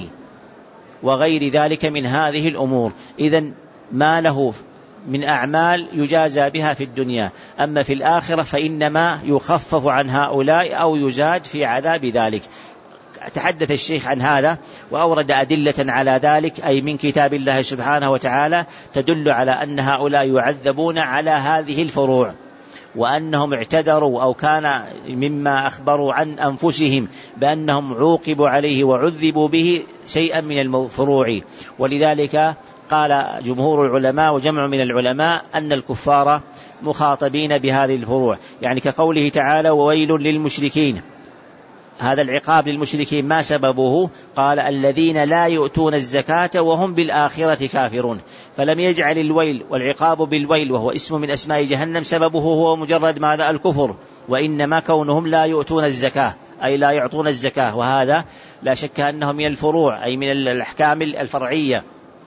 وغير ذلك من هذه الأمور. إذن ما له من أعمال يجازى بها في الدنيا، أما في الآخرة فإنما يخفف عن هؤلاء أو يزاد في عذاب ذلك. تحدث الشيخ عن هذا وأورد أدلة على ذلك، أي من كتاب الله سبحانه وتعالى تدل على أن هؤلاء يعذبون على هذه الفروع، وأنهم اعتذروا أو كان مما أخبروا عن أنفسهم بأنهم عوقبوا عليه وعذبوا به شيئا من الفروع. ولذلك قال جمهور العلماء وجمع من العلماء أن الكفار مخاطبين بهذه الفروع، يعني كقوله تعالى وويل للمشركين، هذا العقاب للمشركين ما سببه؟ قال الذين لا يؤتون الزكاة وهم بالآخرة كافرون، فلم يجعل الويل والعقاب بالويل وهو اسم من أسماء جهنم سببه هو مجرد ماذا؟ الكفر، وإنما كونهم لا يؤتون الزكاة أي لا يعطون الزكاة، وهذا لا شك أنه من الفروع أي من الأحكام الفرعية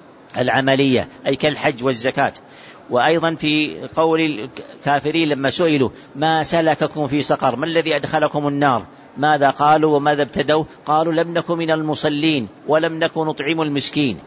العملية أي كالحج والزكاة. وأيضا في قول الكافرين لما سئلوا ما سلككم في سقر، ما الذي أدخلكم النار، ماذا قالوا وماذا ابتدوا؟ قالوا لم نكن من المصلين ولم نكن نطعم المسكين.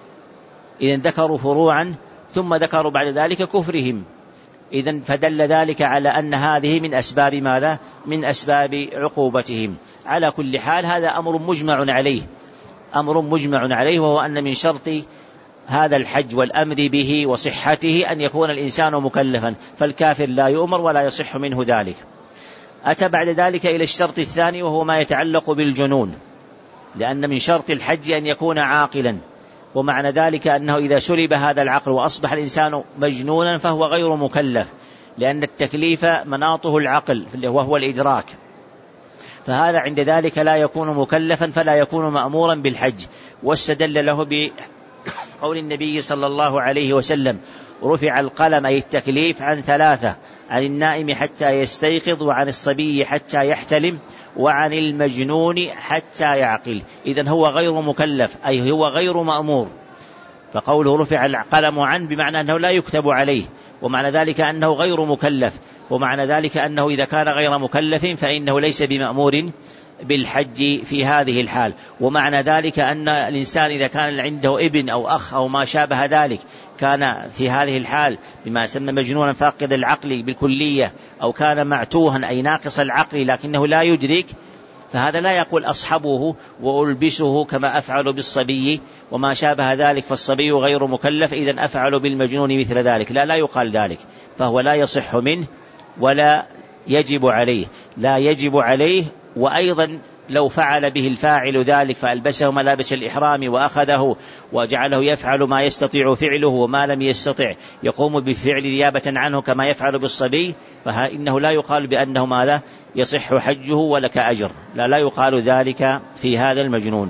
إذن ذكروا فروعا ثم ذكروا بعد ذلك كفرهم، إذن فدل ذلك على أن هذه من أسباب ماذا؟ من أسباب عقوبتهم. على كل حال هذا أمر مجمع عليه أمر مجمع عليه وهو أن من شرط هذا الحج والأمر به وصحته أن يكون الإنسان مكلفا، فالكافر لا يؤمر ولا يصح منه ذلك. أتى بعد ذلك إلى الشرط الثاني وهو ما يتعلق بالجنون، لأن من شرط الحج أن يكون عاقلا، ومعنى ذلك أنه إذا سلب هذا العقل وأصبح الإنسان مجنونا فهو غير مكلف، لأن التكليف مناطه العقل وهو الإدراك، فهذا عند ذلك لا يكون مكلفا فلا يكون مأمورا بالحج. واستدل له بقول النبي صلى الله عليه وسلم: رفع القلم أي التكليف عن ثلاثة: عن النائم حتى يستيقظ، وعن الصبي حتى يحتلم، وعن المجنون حتى يعقل. إذن هو غير مكلف أي هو غير مأمور، فقوله رفع القلم عن بمعنى أنه لا يكتب عليه، ومعنى ذلك أنه غير مكلف، ومعنى ذلك أنه إذا كان غير مكلف فإنه ليس بمأمور بالحج في هذه الحال. ومعنى ذلك أن الإنسان إذا كان عنده ابن أو أخ أو ما شابه ذلك كان في هذه الحال بما يسمى مجنونا فاقد العقل بالكلية، أو كان معتوها أي ناقص العقل لكنه لا يدرك، فهذا لا يقول أصحبه وألبسه كما أفعل بالصبي وما شابه ذلك، فالصبي غير مكلف إذن أفعل بالمجنون مثل ذلك، لا لا يقال ذلك، فهو لا يصح منه ولا يجب عليه، لا يجب عليه. وأيضا لو فعل به الفاعل ذلك فألبسه ملابس الإحرام وأخذه وجعله يفعل ما يستطيع فعله، وما لم يستطع يقوم بالفعل نيابة عنه كما يفعل بالصبي، فإنه لا يقال بأنه ماذا يصح حجه ولك أجر، لا لا يقال ذلك في هذا المجنون.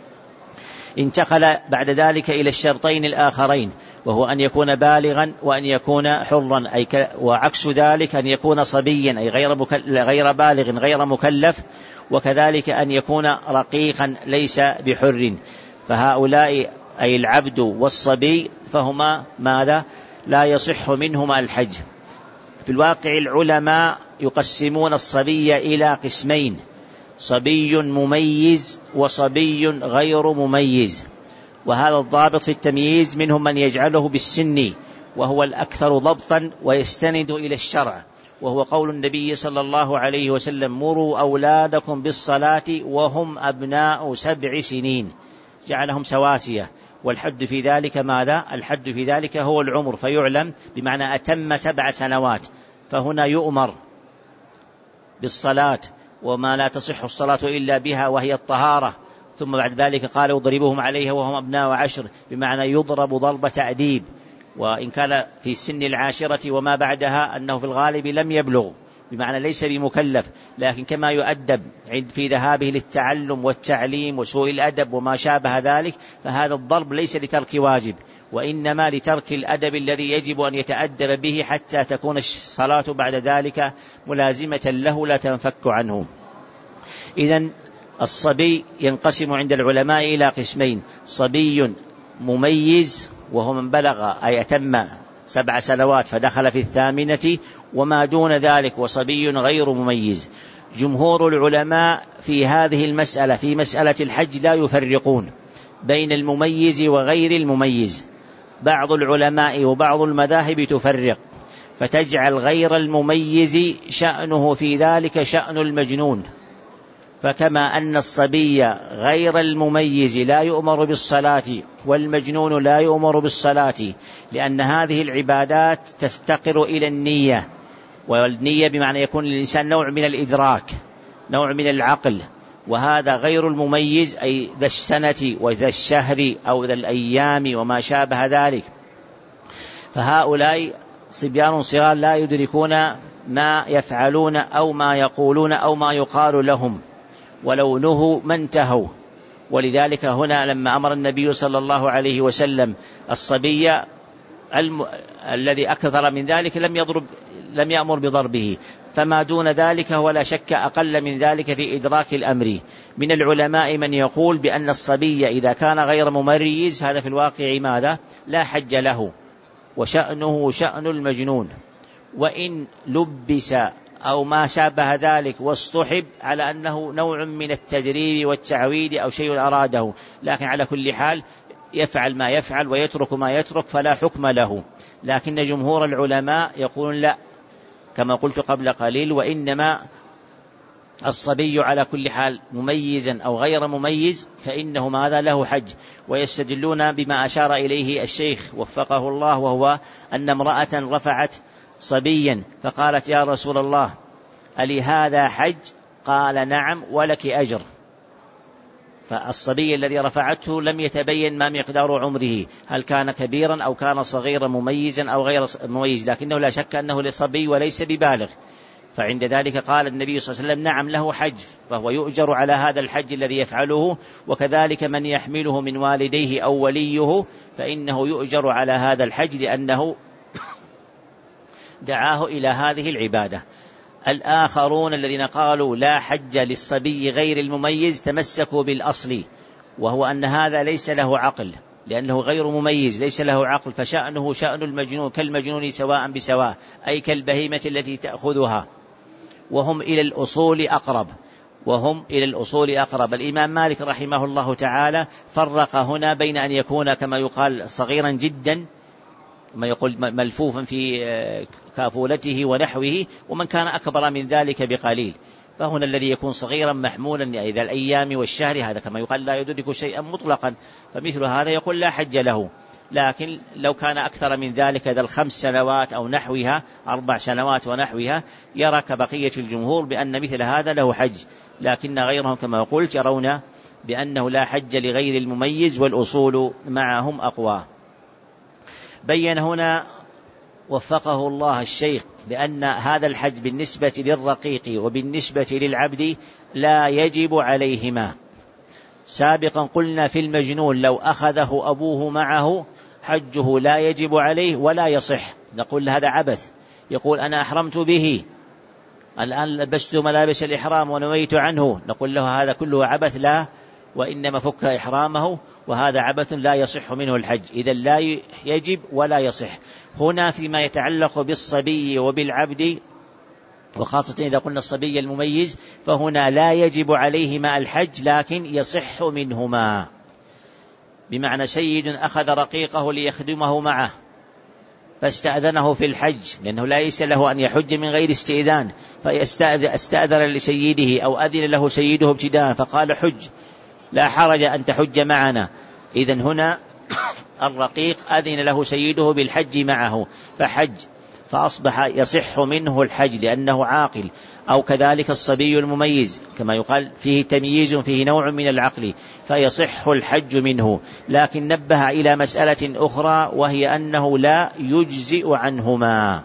انتقل بعد ذلك إلى الشرطين الآخرين، وهو أن يكون بالغا وأن يكون حرا، أي ك... وعكس ذلك أن يكون صبيا أي غير, مكل... غير بالغ غير مكلف، وكذلك أن يكون رقيقا ليس بحر. فهؤلاء أي العبد والصبي فهما ماذا لا يصح منهما الحج. في الواقع العلماء يقسمون الصبي إلى قسمين: صبي مميز وصبي غير مميز. وهذا الضابط في التمييز منهم من يجعله بالسن وهو الأكثر ضبطا ويستند إلى الشرع، وهو قول النبي صلى الله عليه وسلم: مروا أولادكم بالصلاة وهم أبناء سبع سنين، جعلهم سواسية. والحد في ذلك ماذا؟ الحد في ذلك هو العمر، فيعلم بمعنى أتم سبع سنوات، فهنا يؤمر بالصلاة وما لا تصح الصلاة إلا بها وهي الطهارة، ثم بعد ذلك قال: اضربوهم عليها وهم أبناء عشر، بمعنى يضرب ضرب تأديب. وإن كان في السن العاشرة وما بعدها أنه في الغالب لم يبلغ، بمعنى ليس بمكلف، لكن كما يؤدب في ذهابه للتعلم والتعليم وسوء الأدب وما شابه ذلك، فهذا الضرب ليس لترك واجب، وإنما لترك الأدب الذي يجب أن يتأدب به حتى تكون الصلاة بعد ذلك ملازمة له لا تنفك عنه. إذن الصبي ينقسم عند العلماء إلى قسمين: صبي مميز وهو من بلغ أي أتم سبع سنوات فدخل في الثامنة وما دون ذلك، وصبي غير مميز. جمهور العلماء في هذه المسألة في مسألة الحج لا يفرقون بين المميز وغير المميز. بعض العلماء وبعض المذاهب تفرق، فتجعل غير المميز شأنه في ذلك شأن المجنون، فكما أن الصبي غير المميز لا يؤمر بالصلاة والمجنون لا يؤمر بالصلاة، لأن هذه العبادات تفتقر إلى النية، والنية بمعنى يكون للإنسان نوع من الإدراك، نوع من العقل، وهذا غير المميز أي ذا السنة وذا الشهر أو ذا الأيام وما شابه ذلك. فهؤلاء صبيان صغار لا يدركون ما يفعلون أو ما يقولون أو ما يقال لهم، ولو نهوا ما انتهوا. ولذلك هنا لما أمر النبي صلى الله عليه وسلم الصبي الم... الذي أكثر من ذلك لم يضرب لم يأمر بضربه، فما دون ذلك هو لا شك أقل من ذلك في إدراك الأمر. من العلماء من يقول بأن الصبي إذا كان غير مميز هذا في الواقع ماذا؟ لا حج له، وشأنه شأن المجنون، وإن لبس أو ما شابه ذلك واصطحب على أنه نوع من التدريب والتعويد أو شيء أراده، لكن على كل حال يفعل ما يفعل ويترك ما يترك فلا حكم له. لكن جمهور العلماء يقولون لا، كما قلت قبل قليل، وإنما الصبي على كل حال مميزا أو غير مميز فإنه ماذا له حج. ويستدلون بما أشار إليه الشيخ وفقه الله، وهو أن امرأة رفعت صبيا فقالت يا رسول الله ألي هذا حج؟ قال نعم ولك أجر. فالصبي الذي رفعته لم يتبين ما مقدار عمره، هل كان كبيرا أو كان صغيرا مميزا أو غير مميز، لكنه لا شك أنه لصبي وليس ببالغ. فعند ذلك قال النبي صلى الله عليه وسلم نعم له حج، فهو يؤجر على هذا الحج الذي يفعله، وكذلك من يحمله من والديه أو وليه فإنه يؤجر على هذا الحج لأنه دعاه إلى هذه العبادة. الآخرون الذين قالوا لا حج للصبي غير المميز تمسكوا بالأصل، وهو أن هذا ليس له عقل، لأنه غير مميز ليس له عقل، فشأنه شأن المجنون كالمجنون سواء بسواء، أي كالبهيمة التي تأخذها، وهم إلى الأصول أقرب وهم إلى الأصول أقرب. الإمام مالك رحمه الله تعالى فرق هنا بين أن يكون كما يقال صغيرا جدا، ما يقول ملفوفا في كافولته ونحوه، ومن كان أكبر من ذلك بقليل. فهنا الذي يكون صغيرا محمولا إذا الأيام والشهر، هذا كما يقال لا يدرك شيئا مطلقا، فمثل هذا يقول لا حج له. لكن لو كان أكثر من ذلك ذا الخمس سنوات أو نحوها أربع سنوات ونحوها يرى كبقية الجمهور بأن مثل هذا له حج، لكن غيرهم كما قلت يرون بأنه لا حج لغير المميز، والأصول معهم أقوى. بين هنا وفقه الله الشيخ بأن هذا الحج بالنسبة للرقيق وبالنسبة للعبد لا يجب عليهما. سابقا قلنا في المجنون لو أخذه أبوه معه حجه لا يجب عليه ولا يصح، نقول هذا عبث. يقول أنا أحرمت به، الآن لبست ملابس الإحرام ونويت عنه، نقول له هذا كله عبث، لا، وإنما فك إحرامه، وهذا عبث لا يصح منه الحج. إذا لا يجب ولا يصح. هنا فيما يتعلق بالصبي وبالعبد، وخاصة إذا قلنا الصبي المميز، فهنا لا يجب عليهما الحج لكن يصح منهما. بمعنى سيد أخذ رقيقه ليخدمه معه فاستأذنه في الحج، لأنه ليس له أن يحج من غير استئذان، فاستأذن لسيده أو أذن له سيده ابتداء فقال حج، لا حرج أن تحج معنا. إذن هنا الرقيق أذن له سيده بالحج معه فحج، فأصبح يصح منه الحج لأنه عاقل. أو كذلك الصبي المميز كما يقال فيه تمييز، فيه نوع من العقل، فيصح الحج منه. لكن نبه إلى مسألة أخرى، وهي أنه لا يجزئ عنهما،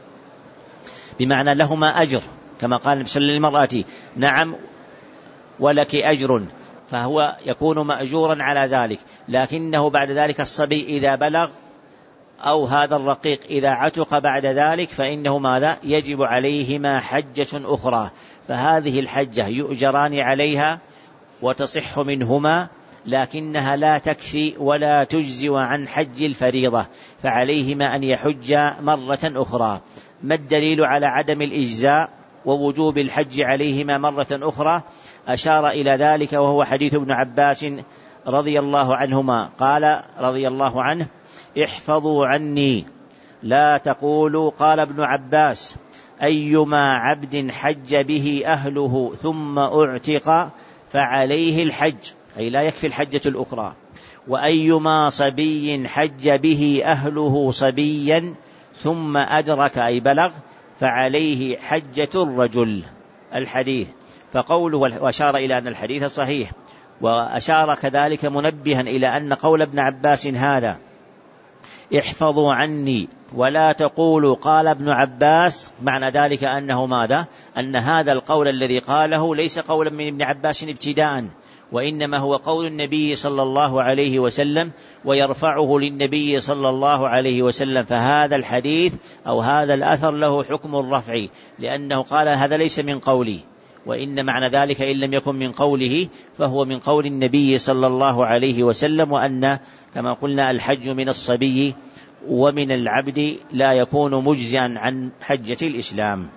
بمعنى لهما أجر، كما قال النبي صلى الله عليه وسلم للمرأة نعم ولك أجر، فهو يكون مأجورا على ذلك. لكنه بعد ذلك الصبي إذا بلغ أو هذا الرقيق إذا عتق بعد ذلك فإنه ماذا؟ يجب عليهما حجة أخرى، فهذه الحجة يؤجران عليها وتصح منهما، لكنها لا تكفي ولا تجزي عن حج الفريضة، فعليهما أن يحج مرة أخرى. ما الدليل على عدم الإجزاء ووجوب الحج عليهما مرة أخرى؟ أشار إلى ذلك وهو حديث ابن عباس رضي الله عنهما، قال رضي الله عنه احفظوا عني لا تقولوا قال ابن عباس أيما عبد حج به أهله ثم اعتق فعليه الحج، أي لا يكفي الحجة الأخرى. وأيما صبي حج به أهله صبيا ثم أدرك أي بلغ فعليه حجة الرجل. الحديث فقوله، وأشار إلى أن الحديث صحيح، وأشار كذلك منبها إلى أن قول ابن عباس هذا احفظوا عني ولا تقولوا قال ابن عباس، معنى ذلك أنه ماذا؟ أن هذا القول الذي قاله ليس قولا من ابن عباس ابتداء، وإنما هو قول النبي صلى الله عليه وسلم، ويرفعه للنبي صلى الله عليه وسلم. فهذا الحديث أو هذا الأثر له حكم الرفع، لأنه قال هذا ليس من قولي، وإن معنى ذلك إن لم يكن من قوله فهو من قول النبي صلى الله عليه وسلم، وأن كما قلنا الحج من الصبي ومن العبد لا يكون مجزئا عن حجة الإسلام.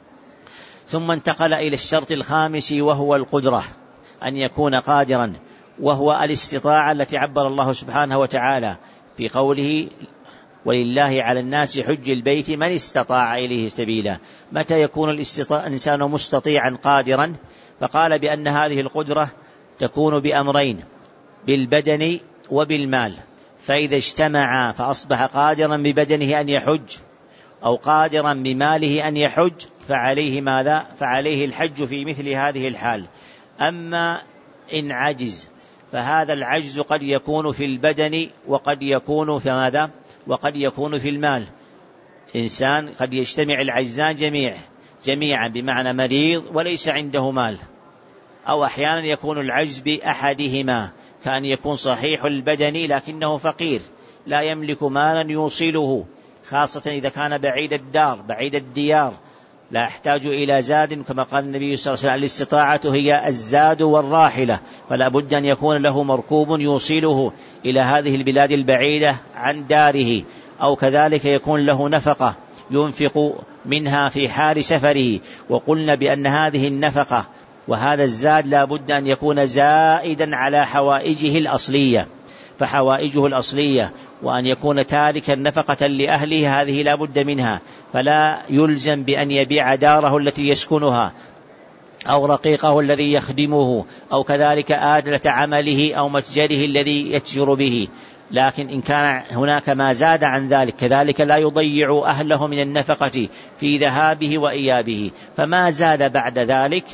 ثم انتقل إلى الشرط الخامس وهو القدرة، أن يكون قادرا، وهو الاستطاعة التي عبر الله سبحانه وتعالى في قوله ولله على الناس حج البيت من استطاع إليه سبيلا. متى يكون الإنسان مستطيعا قادرا؟ فقال بأن هذه القدرة تكون بأمرين، بالبدن وبالمال. فإذا اجتمعا فأصبح قادرا ببدنه أن يحج أو قادرا بماله أن يحج فعليه ماذا؟ فعليه الحج في مثل هذه الحال. أما إن عجز فهذا العجز قد يكون في البدن وقد يكون في ماذا؟ وقد يكون في المال. إنسان قد يجتمع العجزان جميع جميعا بمعنى مريض وليس عنده مال، أو أحيانا يكون العجز بأحدهما، كأن يكون صحيح البدن لكنه فقير لا يملك مالا يوصله، خاصة إذا كان بعيد الدار بعيد الديار، لا يحتاج إلى زاد، كما قال النبي صلى الله عليه وسلم الاستطاعة هي الزاد والراحلة، فلا بد أن يكون له مركوب يوصله إلى هذه البلاد البعيدة عن داره، أو كذلك يكون له نفقة ينفق منها في حال سفره. وقلنا بأن هذه النفقة وهذا الزاد لا بد أن يكون زائدا على حوائجه الأصلية، فحوائجه الأصلية وأن يكون تاركا نفقة لأهله هذه لا بد منها، فلا يلزم بأن يبيع داره التي يسكنها أو رقيقه الذي يخدمه أو كذلك آدلة عمله أو متجره الذي يتجر به. لكن إن كان هناك ما زاد عن ذلك كذلك لا يضيع أهله من النفقة في ذهابه وإيابه، فما زاد بعد ذلك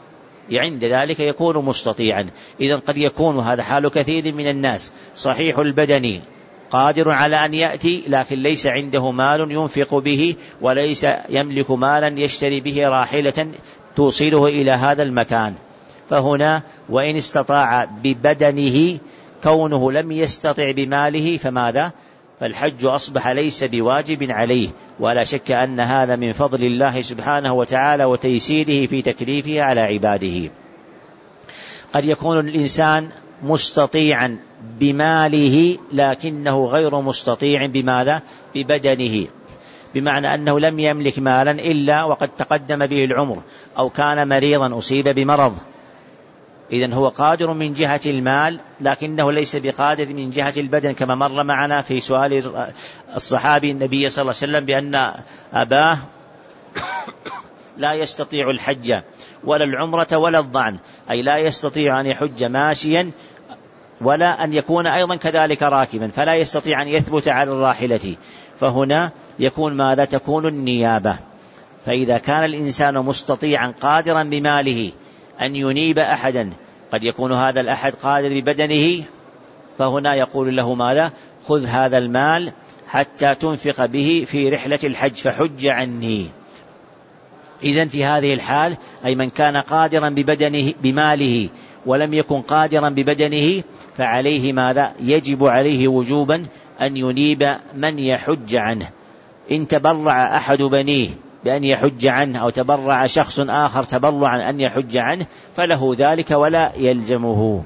عند ذلك يكون مستطيعا. إذن قد يكون هذا حال كثير من الناس صحيح البدن قادر على أن يأتي لكن ليس عنده مال ينفق به وليس يملك مالا يشتري به راحلة توصله إلى هذا المكان، فهنا وإن استطاع ببدنه كونه لم يستطع بماله فماذا؟ فالحج أصبح ليس بواجب عليه، ولا شك أن هذا من فضل الله سبحانه وتعالى وتيسيره في تكليفه على عباده. قد يكون الإنسان مستطيعا بماله لكنه غير مستطيع بماذا؟ ببدنه، بمعنى أنه لم يملك مالا إلا وقد تقدم به العمر، أو كان مريضا أصيب بمرض، إذن هو قادر من جهة المال لكنه ليس بقادر من جهة البدن، كما مر معنا في سؤال الصحابي النبي صلى الله عليه وسلم بأن أباه لا يستطيع الحج ولا العمرة ولا الضعن، أي لا يستطيع أن يحج ماشيا ولا أن يكون أيضا كذلك راكبا، فلا يستطيع أن يثبت على الراحلة، فهنا يكون ماذا؟ تكون النيابة. فإذا كان الإنسان مستطيعا قادرا بماله أن ينيب أحدا، قد يكون هذا الأحد قادر ببدنه، فهنا يقول له ماذا؟ خذ هذا المال حتى تنفق به في رحلة الحج فحج عني. إذن في هذه الحال أي من كان قادرا ببدنه بماله ولم يكن قادرا ببدنه فعليه ماذا؟ يجب عليه وجوبا أن ينيب من يحج عنه. إن تبرع أحد بنيه بأن يحج عنه أو تبرع شخص آخر تبرعا أن يحج عنه فله ذلك ولا يلزمه.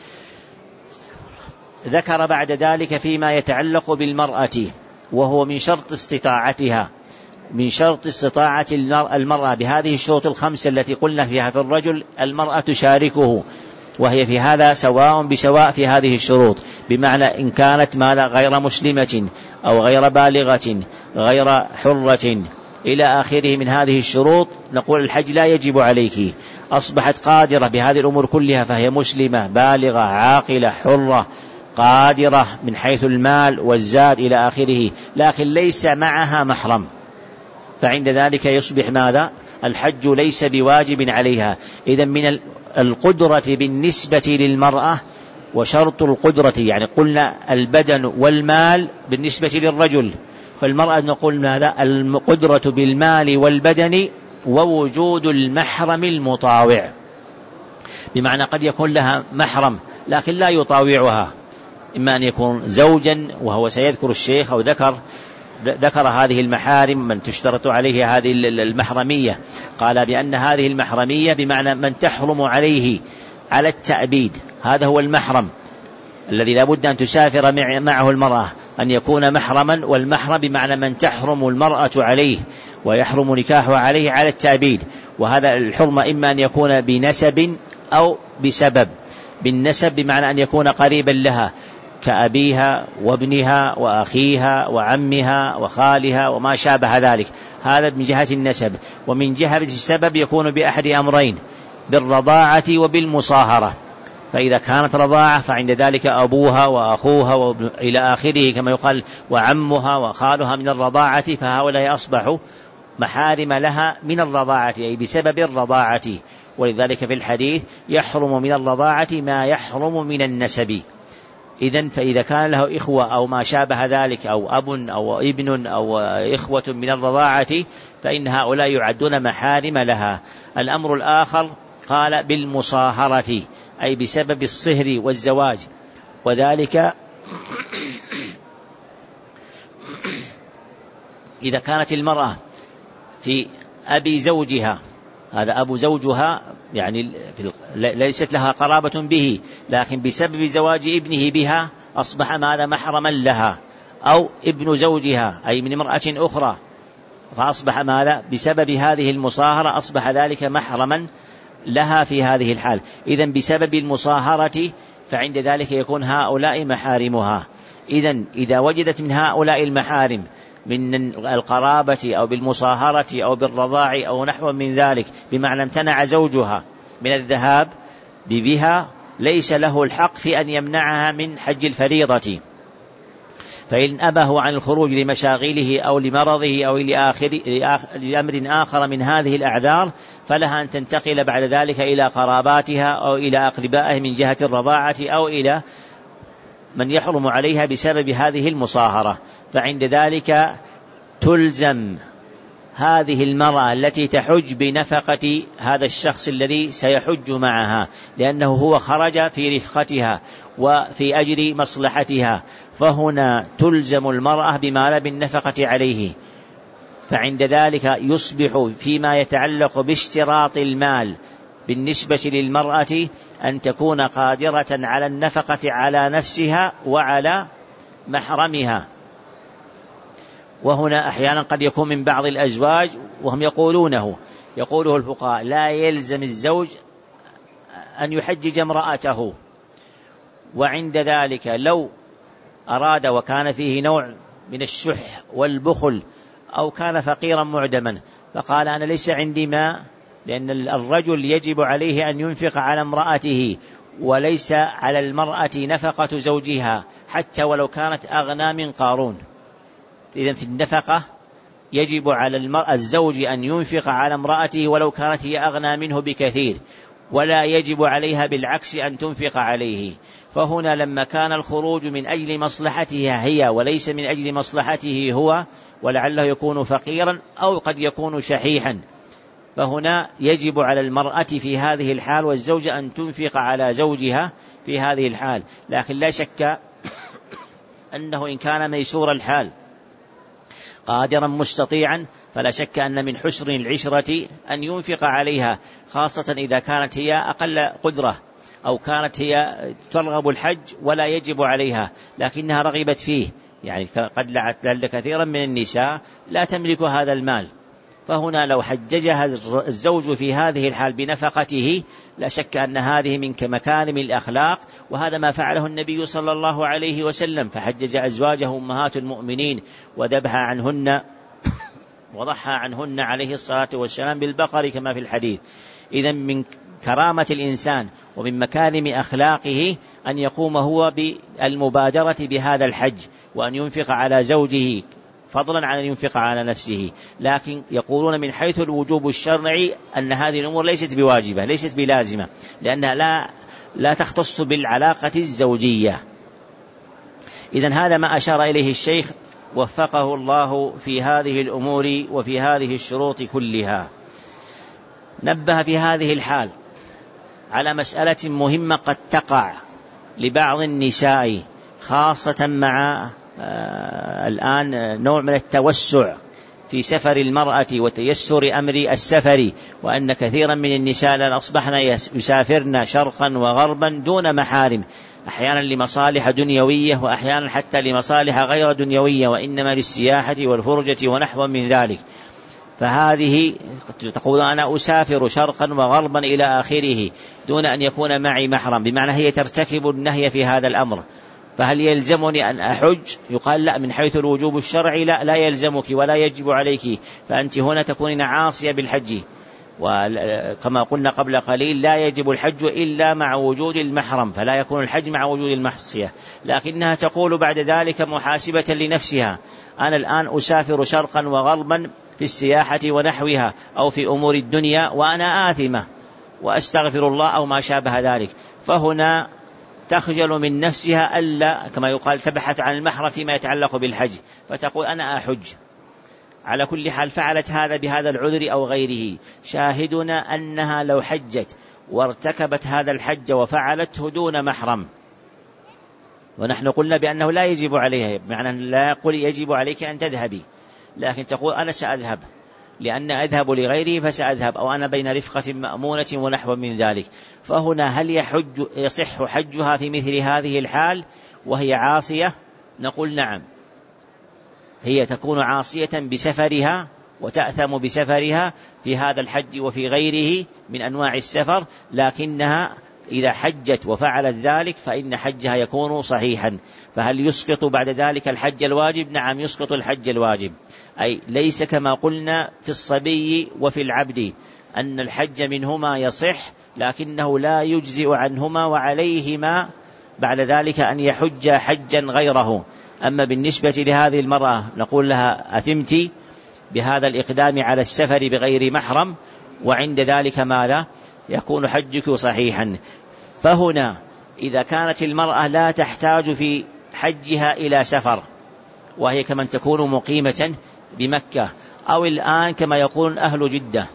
ذكر بعد ذلك فيما يتعلق بالمرأة، وهو من شرط استطاعتها، من شرط استطاعة المرأة بهذه الشروط الخمسة التي قلنا فيها في الرجل المرأة تشاركه، وهي في هذا سواء بسواء في هذه الشروط، بمعنى إن كانت ماذا؟ غير مسلمة أو غير بالغة غير حرة إلى آخره من هذه الشروط، نقول الحج لا يجب عليك. أصبحت قادرة بهذه الأمور كلها فهي مسلمة بالغة عاقلة حرة قادرة من حيث المال والزاد إلى آخره، لكن ليس معها محرم، فعند ذلك يصبح ماذا؟ الحج ليس بواجب عليها. إذن من القدرة بالنسبة للمرأة، وشرط القدرة يعني قلنا البدن والمال بالنسبة للرجل، فالمرأة نقول ماذا؟ القدرة بالمال والبدن ووجود المحرم المطاوع، بمعنى قد يكون لها محرم لكن لا يطاوعها، إما أن يكون زوجا وهو سيذكر الشيخ أو ذكر ذكر هذه المحارم من تشترط عليه هذه المحرمية، قال بأن هذه المحرمية بمعنى من تحرم عليه على التأبيد، هذا هو المحرم الذي لا بد أن تسافر معه المرأة، أن يكون محرما، والمحرم بمعنى من تحرم المرأة عليه ويحرم نكاحه عليه على التأبيد. وهذا الحرم إما أن يكون بنسب أو بسبب. بالنسب بمعنى أن يكون قريبا لها، كأبيها وابنها وأخيها وعمها وخالها وما شابه ذلك، هذا من جهة النسب. ومن جهة السبب يكون بأحد أمرين، بالرضاعة وبالمصاهرة. فإذا كانت رضاعة فعند ذلك أبوها وأخوها إلى آخره كما يقال وعمها وخالها من الرضاعة، فهؤلاء أصبحوا محارم لها من الرضاعة أي بسبب الرضاعة. ولذلك في الحديث يحرم من الرضاعة ما يحرم من النسب. إذن فإذا كان له إخوة أو ما شابه ذلك أو أب أو ابن أو إخوة من الرضاعة فإن هؤلاء يعدون محارم لها. الأمر الآخر قال بالمصاهرة أي بسبب الصهر والزواج، وذلك إذا كانت المرأة في أبي زوجها، هذا أبو زوجها يعني ليست لها قرابة به، لكن بسبب زواج ابنه بها أصبح ماذا محرما لها، أو ابن زوجها أي من امرأة أخرى فأصبح ماذا بسبب هذه المصاهرة أصبح ذلك محرما لها في هذه الحال. إذن بسبب المصاهرة فعند ذلك يكون هؤلاء محارمها. إذن إذا وجدت من هؤلاء المحارم من القرابة أو بالمصاهرة أو بالرضاع أو نحو من ذلك، بمعنى امتنع زوجها من الذهاب بها، ليس له الحق في أن يمنعها من حج الفريضة. فإن أبه عن الخروج لمشاغله أو لمرضه أو لأمر آخر من هذه الأعذار فلها أن تنتقل بعد ذلك إلى قراباتها أو إلى أقربائه من جهة الرضاعة أو إلى من يحرم عليها بسبب هذه المصاهرة. فعند ذلك تلزم هذه المرأة التي تحج بنفقة هذا الشخص الذي سيحج معها، لأنه هو خرج في رفقتها وفي أجل مصلحتها، فهنا تلزم المرأة بما لا بالنفقة عليه. فعند ذلك يصبح فيما يتعلق باشتراط المال بالنسبة للمرأة أن تكون قادرة على النفقة على نفسها وعلى محرمها. وهنا أحيانا قد يكون من بعض الأزواج وهم يقولونه يقوله الفقهاء لا يلزم الزوج أن يحجج امرأته، وعند ذلك لو أراد وكان فيه نوع من الشح والبخل أو كان فقيرا معدما فقال أنا ليس عندي ماء، لأن الرجل يجب عليه أن ينفق على امرأته وليس على المرأة نفقة زوجها حتى ولو كانت أغنى من قارون. إذن في النفقة يجب على المرأة الزوج أن ينفق على امرأته ولو كانت هي أغنى منه بكثير، ولا يجب عليها بالعكس أن تنفق عليه. فهنا لما كان الخروج من أجل مصلحتها هي وليس من أجل مصلحته هو، ولعله يكون فقيرا أو قد يكون شحيحا، فهنا يجب على المرأة في هذه الحال والزوجة أن تنفق على زوجها في هذه الحال. لكن لا شك أنه إن كان ميسور الحال قادرا مستطيعا فلا شك أن من حسن العشرة أن ينفق عليها، خاصة إذا كانت هي أقل قدرة أو كانت هي ترغب الحج ولا يجب عليها لكنها رغبت فيه، يعني قد لعل كثيرا من النساء لا تملك هذا المال، فهنا لو حججها الزوج في هذه الحال بنفقته لا شك أن هذه من مكارم الأخلاق، وهذا ما فعله النبي صلى الله عليه وسلم، فحجج أزواجه أمهات المؤمنين وذبح عنهن وضحى عنهن عليه الصلاة والسلام بالبقر كما في الحديث. إذن من كرامة الإنسان ومن مكارم أخلاقه أن يقوم هو بالمبادرة بهذا الحج وأن ينفق على زوجه فضلا عن أن ينفق على نفسه. لكن يقولون من حيث الوجوب الشرعي أن هذه الأمور ليست بواجبة ليست بلازمة، لأنها لا, لا تختص بالعلاقة الزوجية. إذن هذا ما أشار إليه الشيخ وفقه الله في هذه الأمور وفي هذه الشروط كلها. نبه في هذه الحال على مسألة مهمة قد تقع لبعض النساء، خاصة مع آه الآن نوع من التوسع في سفر المرأة وتيسر أمر السفر، وأن كثيرا من النساء أصبحن يسافرن شرقا وغربا دون محارم، أحيانا لمصالح دنيوية وأحيانا حتى لمصالح غير دنيوية، وإنما للسياحة والفرجة ونحو من ذلك. فهذه تقول أنا أسافر شرقا وغربا إلى آخره دون أن يكون معي محرم، بمعنى هي ترتكب النهي في هذا الأمر، فهل يلزمني أن أحج؟ يقال لا، من حيث الوجوب الشرعي لا لا يلزمك ولا يجب عليك، فأنت هنا تكونين عاصية بالحج. وكما قلنا قبل قليل لا يجب الحج إلا مع وجود المحرم، فلا يكون الحج مع وجود المعصية. لكنها تقول بعد ذلك محاسبة لنفسها: أنا الآن أسافر شرقا وغربا في السياحة ونحوها أو في أمور الدنيا وأنا آثمة وأستغفر الله أو ما شابه ذلك. فهنا تخجل من نفسها ألا كما يقال تبحث عن المحرم فيما يتعلق بالحج، فتقول أنا أحج. على كل حال فعلت هذا بهذا العذر أو غيره. شاهدنا أنها لو حجت وارتكبت هذا الحج وفعلته دون محرم، ونحن قلنا بأنه لا يجب عليها، بمعنى لا يقول يجب عليك أن تذهبي، لكن تقول أنا سأذهب لأن أذهب لغيره فسأذهب، أو أنا بين رفقة مأمونة ونحو من ذلك. فهنا هل يحج يصح حجها في مثل هذه الحال وهي عاصية؟ نقول نعم، هي تكون عاصية بسفرها وتأثم بسفرها في هذا الحج وفي غيره من أنواع السفر، لكنها إذا حجت وفعلت ذلك فإن حجها يكون صحيحا. فهل يسقط بعد ذلك الحج الواجب؟ نعم يسقط الحج الواجب، أي ليس كما قلنا في الصبي وفي العبد أن الحج منهما يصح لكنه لا يجزئ عنهما وعليهما بعد ذلك أن يحج حجا غيره. أما بالنسبة لهذه المرأة نقول لها أثمت بهذا الإقدام على السفر بغير محرم، وعند ذلك ماذا؟ يكون حجك صحيحا. فهنا إذا كانت المرأة لا تحتاج في حجها إلى سفر، وهي كمن تكون مقيمة بمكة، أو الآن كما يقول أهل جدة،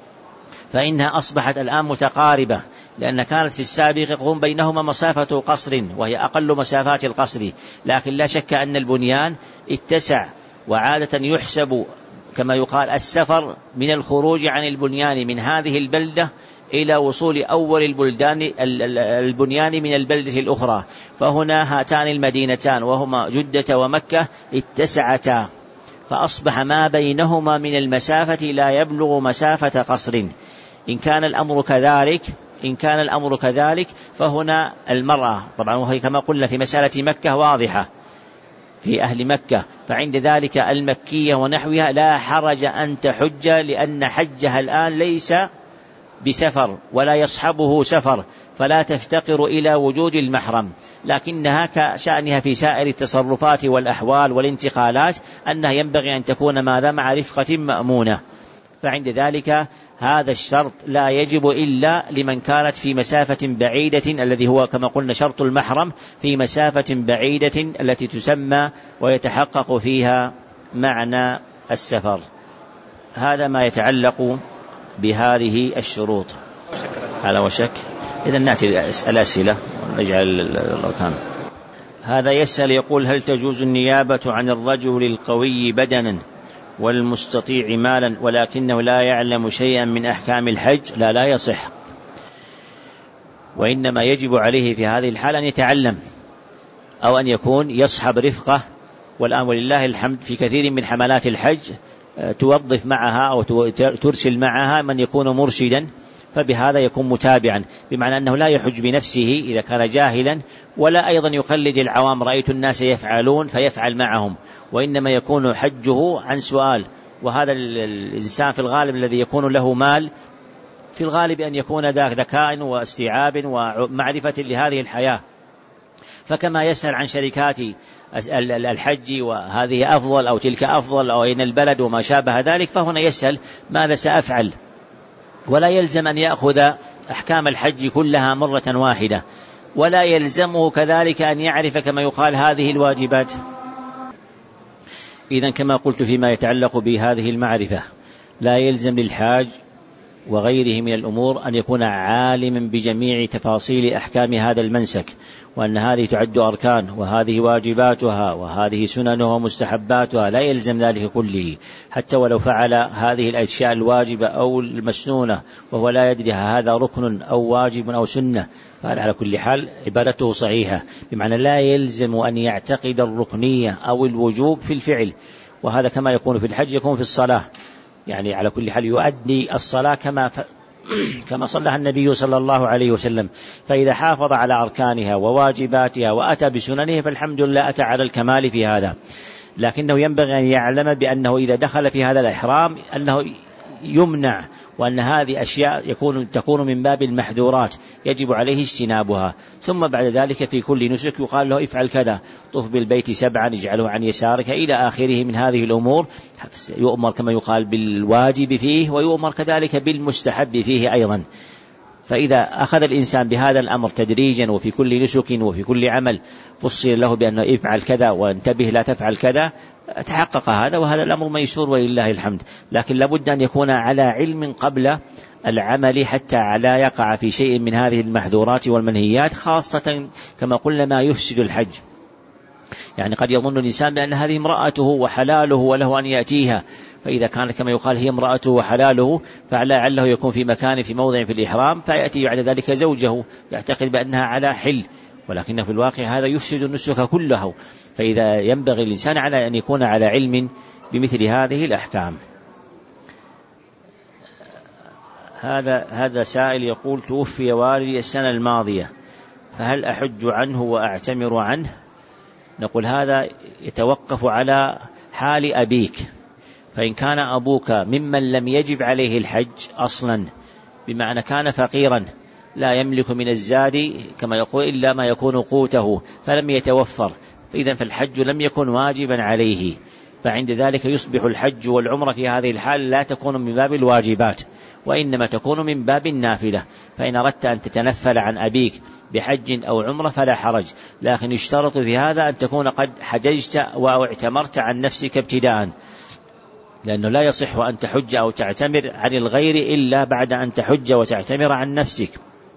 فإنها أصبحت الآن متقاربة، لأن كانت في السابق يقوم بينهما مسافة قصر وهي أقل مسافات القصر، لكن لا شك أن البنيان اتسع، وعادة يحسب كما يقال السفر من الخروج عن البنيان من هذه البلدة إلى وصول أول البلدان البنيان من البلدة الأخرى. فهنا هاتان المدينتان وهما جدة ومكة اتسعتا، فأصبح ما بينهما من المسافة لا يبلغ مسافة قصر. إن كان الأمر كذلك إن كان الأمر كذلك فهنا المرأة طبعا، وهي كما قلنا في مسألة مكة واضحة في أهل مكة، فعند ذلك المكية ونحوها لا حرج أن تحج، لأن حجها الآن ليس بسفر ولا يصحبه سفر، فلا تفتقر إلى وجود المحرم، لكنها كشأنها في سائر التصرفات والأحوال والانتقالات أنها ينبغي أن تكون ماذا مع رفقة مأمونة. فعند ذلك هذا الشرط لا يجب إلا لمن كانت في مسافة بعيدة، الذي هو كما قلنا شرط المحرم في مسافة بعيدة التي تسمى ويتحقق فيها معنى السفر. هذا ما يتعلق بهذه الشروط. على وشك إذا نأتي الأسئلة ونجعل الأركان. هذا يسأل يقول: هل تجوز النيابة عن الرجل القوي بدنا والمستطيع مالا ولكنه لا يعلم شيئا من أحكام الحج؟ لا لا يصح، وإنما يجب عليه في هذه الحال أن يتعلم، أو أن يكون يصحب رفقة. والآن ولله الحمد في كثير من حملات الحج توظف معها أو ترسل معها من يكون مرشدا، فبهذا يكون متابعا، بمعنى أنه لا يحج بنفسه إذا كان جاهلا، ولا أيضا يقلد العوام رأيت الناس يفعلون فيفعل معهم، وإنما يكون حجه عن سؤال. وهذا الإنسان في الغالب الذي يكون له مال في الغالب أن يكون ذا ذكاء واستيعاب ومعرفة لهذه الحياة، فكما يسأل عن شركات الحج وهذه أفضل أو تلك أفضل أو أين البلد وما شابه ذلك، فهنا يسأل ماذا سأفعل، ولا يلزم أن يأخذ أحكام الحج كلها مرة واحدة، ولا يلزمه كذلك أن يعرف كما يقال هذه الواجبات. إذن كما قلت فيما يتعلق بهذه المعرفة لا يلزم للحاج وغيره من الأمور أن يكون عالما بجميع تفاصيل أحكام هذا المنسك، وأن هذه تعد أركان وهذه واجباتها وهذه سننها ومستحباتها، لا يلزم ذلك كله، حتى ولو فعل هذه الأشياء الواجبة أو المسنونة وهو لا يدري هذا ركن أو واجب أو سنة، فهذا على كل حال عبادته صحيحة، بمعنى لا يلزم أن يعتقد الركنية أو الوجوب في الفعل. وهذا كما يكون في الحج يكون في الصلاة، يعني على كل حال يؤدي الصلاة كما كما صلى النبي صلى الله عليه وسلم، فإذا حافظ على أركانها وواجباتها وأتى بسننه فالحمد لله أتى على الكمال في هذا. لكنه ينبغي أن يعلم بأنه إذا دخل في هذا الإحرام أنه يمنع، وأن هذه أشياء يكون تكون من باب المحذورات يجب عليه اجتنابها. ثم بعد ذلك في كل نسك يقال له افعل كذا، طف بالبيت سبعا، اجعله عن يسارك، إلى آخره من هذه الأمور. يؤمر كما يقال بالواجب فيه، ويؤمر كذلك بالمستحب فيه أيضا. فإذا أخذ الإنسان بهذا الأمر تدريجا وفي كل نسك وفي كل عمل فصل له بأنه افعل كذا وانتبه لا تفعل كذا، تحقق هذا، وهذا الأمر ميسور ولله الحمد. لكن لابد أن يكون على علم قبل العمل حتى لا يقع في شيء من هذه المحذورات والمنهيات، خاصة كما قلنا ما يفسد الحج. يعني قد يظن الإنسان بأن هذه امرأته وحلاله وله أن يأتيها، فإذا كان كما يقال هي امرأته وحلاله فلعله يكون في مكان في موضع في الإحرام، فيأتي بعد ذلك زوجه يعتقد بأنها على حل، ولكن في الواقع هذا يفسد النسك كله. فإذا ينبغي الإنسان على أن يكون على علم بمثل هذه الأحكام. هذا هذا سائل يقول: توفي والدي السنة الماضية، فهل أحج عنه وأعتمر عنه؟ نقول هذا يتوقف على حال أبيك، فإن كان أبوك ممن لم يجب عليه الحج أصلا، بمعنى كان فقيرا لا يملك من الزاد كما يقول إلا ما يكون قوته فلم يتوفر، فإذا فالحج لم يكن واجبا عليه، فعند ذلك يصبح الحج والعمرة في هذه الحال لا تكون من باب الواجبات، وإنما تكون من باب النافلة. فإن أردت أن تتنفل عن أبيك بحج أو عمرة فلا حرج، لكن يشترط في هذا أن تكون قد حججت أو اعتمرت عن نفسك ابتداء، لأنه لا يصح أن تحج أو تعتمر عن الغير إلا بعد أن تحج وتعتمر عن نفسك.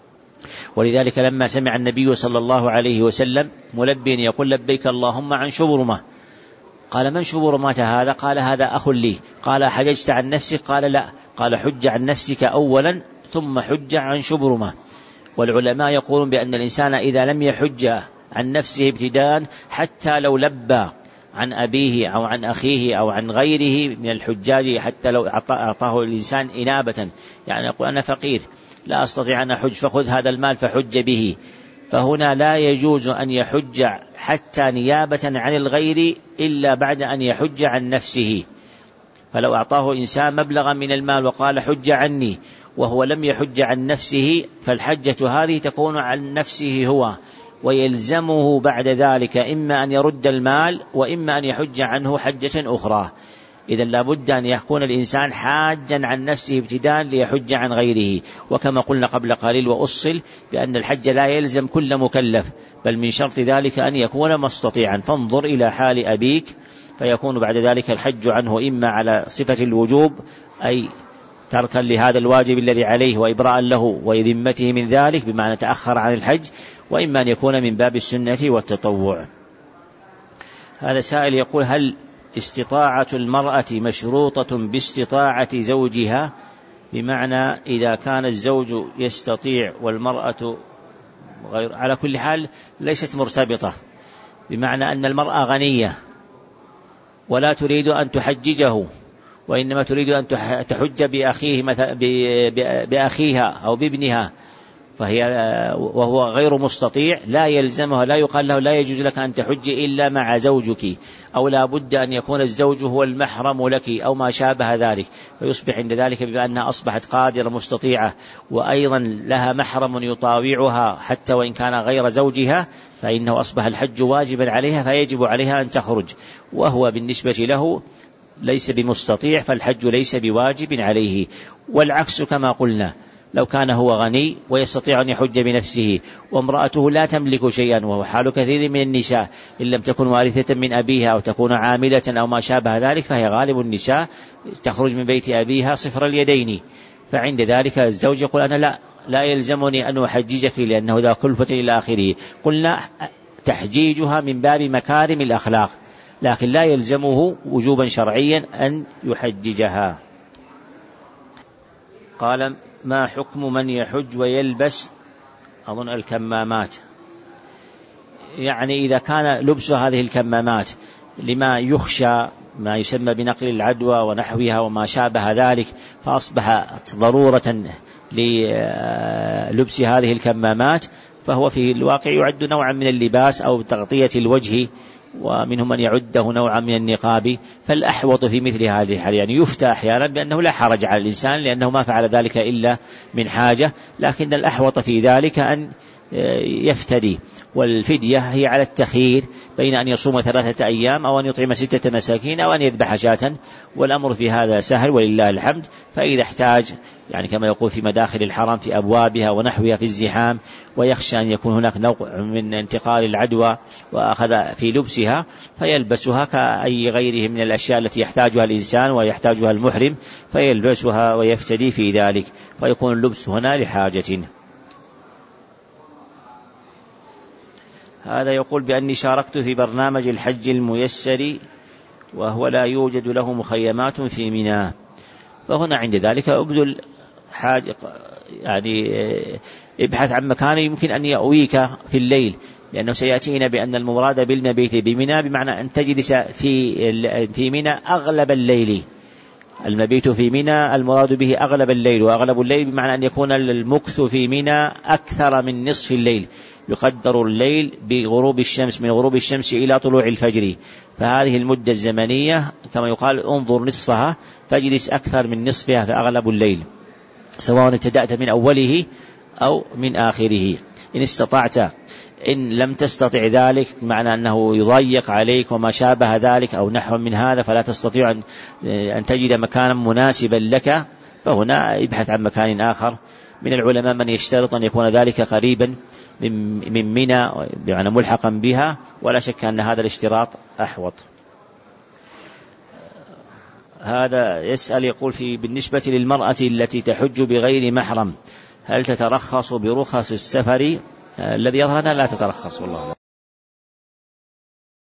ولذلك لما سمع النبي صلى الله عليه وسلم ملبيا يقول لبيك اللهم عن شبرمة، قال: من شبرمة هذا؟ قال: هذا أخ لي. قال: حججت عن نفسك؟ قال: لا. قال: حج عن نفسك أولا ثم حج عن شبرمة. والعلماء يقولون بأن الإنسان إذا لم يحج عن نفسه ابتداء حتى لو لبى عن أبيه أو عن أخيه أو عن غيره من الحجاج، حتى لو أعطاه الإنسان إنابة، يعني يقول أنا فقير لا أستطيع أن أحج فخذ هذا المال فحج به، فهنا لا يجوز أن يحج حتى نيابة عن الغير إلا بعد أن يحج عن نفسه. فلو أعطاه إنسان مبلغا من المال وقال حج عني وهو لم يحج عن نفسه، فالحجة هذه تكون عن نفسه هو، ويلزمه بعد ذلك إما أن يرد المال وإما أن يحج عنه حجة أخرى. إذن لابد أن يكون الإنسان حاجا عن نفسه ابتداء ليحج عن غيره. وكما قلنا قبل قليل وأصل بأن الحج لا يلزم كل مكلف، بل من شرط ذلك أن يكون مستطيعا. فانظر إلى حال أبيك فيكون بعد ذلك الحج عنه إما على صفة الوجوب أي تركا لهذا الواجب الذي عليه وإبراء له وذمته من ذلك بمعنى تأخر عن الحج، وإما أن يكون من باب السنة والتطوع. هذا سائل يقول: هل استطاعة المرأة مشروطة باستطاعة زوجها؟ بمعنى إذا كان الزوج يستطيع والمرأة غير، على كل حال ليست مرتبطة، بمعنى أن المرأة غنية ولا تريد أن تحججه، وإنما تريد أن تحج بأخيه مثلا بأخيها أو بابنها، فهي وهو غير مستطيع، لا يلزمها، لا يقال له لا يجوز لك أن تحج إلا مع زوجك، أو لا بد أن يكون الزوج هو المحرم لك أو ما شابه ذلك، فيصبح عند ذلك بما أنها أصبحت قادرة مستطيعة وأيضا لها محرم يطاوعها حتى وإن كان غير زوجها، فإنه أصبح الحج واجبا عليها، فيجب عليها أن تخرج، وهو بالنسبة له ليس بمستطيع، فالحج ليس بواجب عليه. والعكس كما قلنا، لو كان هو غني ويستطيع أن يحج بنفسه وامرأته لا تملك شيئا، وهو حال كثير من النساء إن لم تكن وارثة من أبيها أو تكون عاملة أو ما شابه ذلك، فهي غالب النساء تخرج من بيت أبيها صفر اليدين، فعند ذلك الزوج يقول أنا لا لا يلزمني أن أحججك لأنه ذا كلفة إلى آخره. قلنا تحجيجها من باب مكارم الأخلاق، لكن لا يلزمه وجوبا شرعيا أن يحججها. قال: ما حكم من يحج ويلبس أظن الكمامات؟ يعني إذا كان لبس هذه الكمامات لما يخشى ما يسمى بنقل العدوى ونحوها وما شابه ذلك، فأصبحت ضرورة للبس هذه الكمامات، فهو في الواقع يعد نوعا من اللباس أو تغطية الوجه، ومنهم من يعده نوعا من النقاب. فالأحوط في مثل هذه الحال يعني يفتى أحيانا بأنه لا حرج على الإنسان لأنه ما فعل ذلك إلا من حاجة، لكن الأحوط في ذلك أن يفتدي، والفدية هي على التخيير بين أن يصوم ثلاثة أيام أو أن يطعم ستة مساكين أو أن يذبح شاة، والأمر في هذا سهل ولله الحمد. فإذا احتاج يعني كما يقول في مداخل الحرم في أبوابها ونحوها في الزحام ويخشى أن يكون هناك نوع من انتقال العدوى وأخذ في لبسها فيلبسها كأي غيره من الأشياء التي يحتاجها الإنسان ويحتاجها المحرم، فيلبسها ويفتدي في ذلك، فيكون اللبس هنا لحاجة. هذا يقول بأني شاركت في برنامج الحج الميسر وهو لا يوجد له مخيمات في منى، فهنا عند ذلك أبذل حاجة يعني ابحث عن مكان يمكن أن يأويك في الليل، لأنه سيأتينا بأن المراد بالمبيت بمنى بمعنى أن تجلس في في منى أغلب الليل. المبيت في منى المراد به أغلب الليل، وأغلب الليل بمعنى أن يكون المكث في منى أكثر من نصف الليل، يقدر الليل بغروب الشمس من غروب الشمس إلى طلوع الفجر، فهذه المدة الزمنية كما يقال انظر نصفها فاجلس أكثر من نصفها فأغلب الليل، سواء ابتدأت من أوله أو من آخره إن استطعت. إن لم تستطع ذلك معنى أنه يضيق عليك وما شابه ذلك أو نحو من هذا فلا تستطيع أن تجد مكانا مناسبا لك، فهنا ابحث عن مكان آخر. من العلماء من يشترط أن يكون ذلك قريبا من منى بمعنى ملحقا بها، ولا شك أن هذا الاشتراط أحوط. هذا يسأل يقول في بالنسبة للمرأة التي تحج بغير محرم هل تترخص برخص السفر؟ الذي يظهر أنها لا تترخص والله.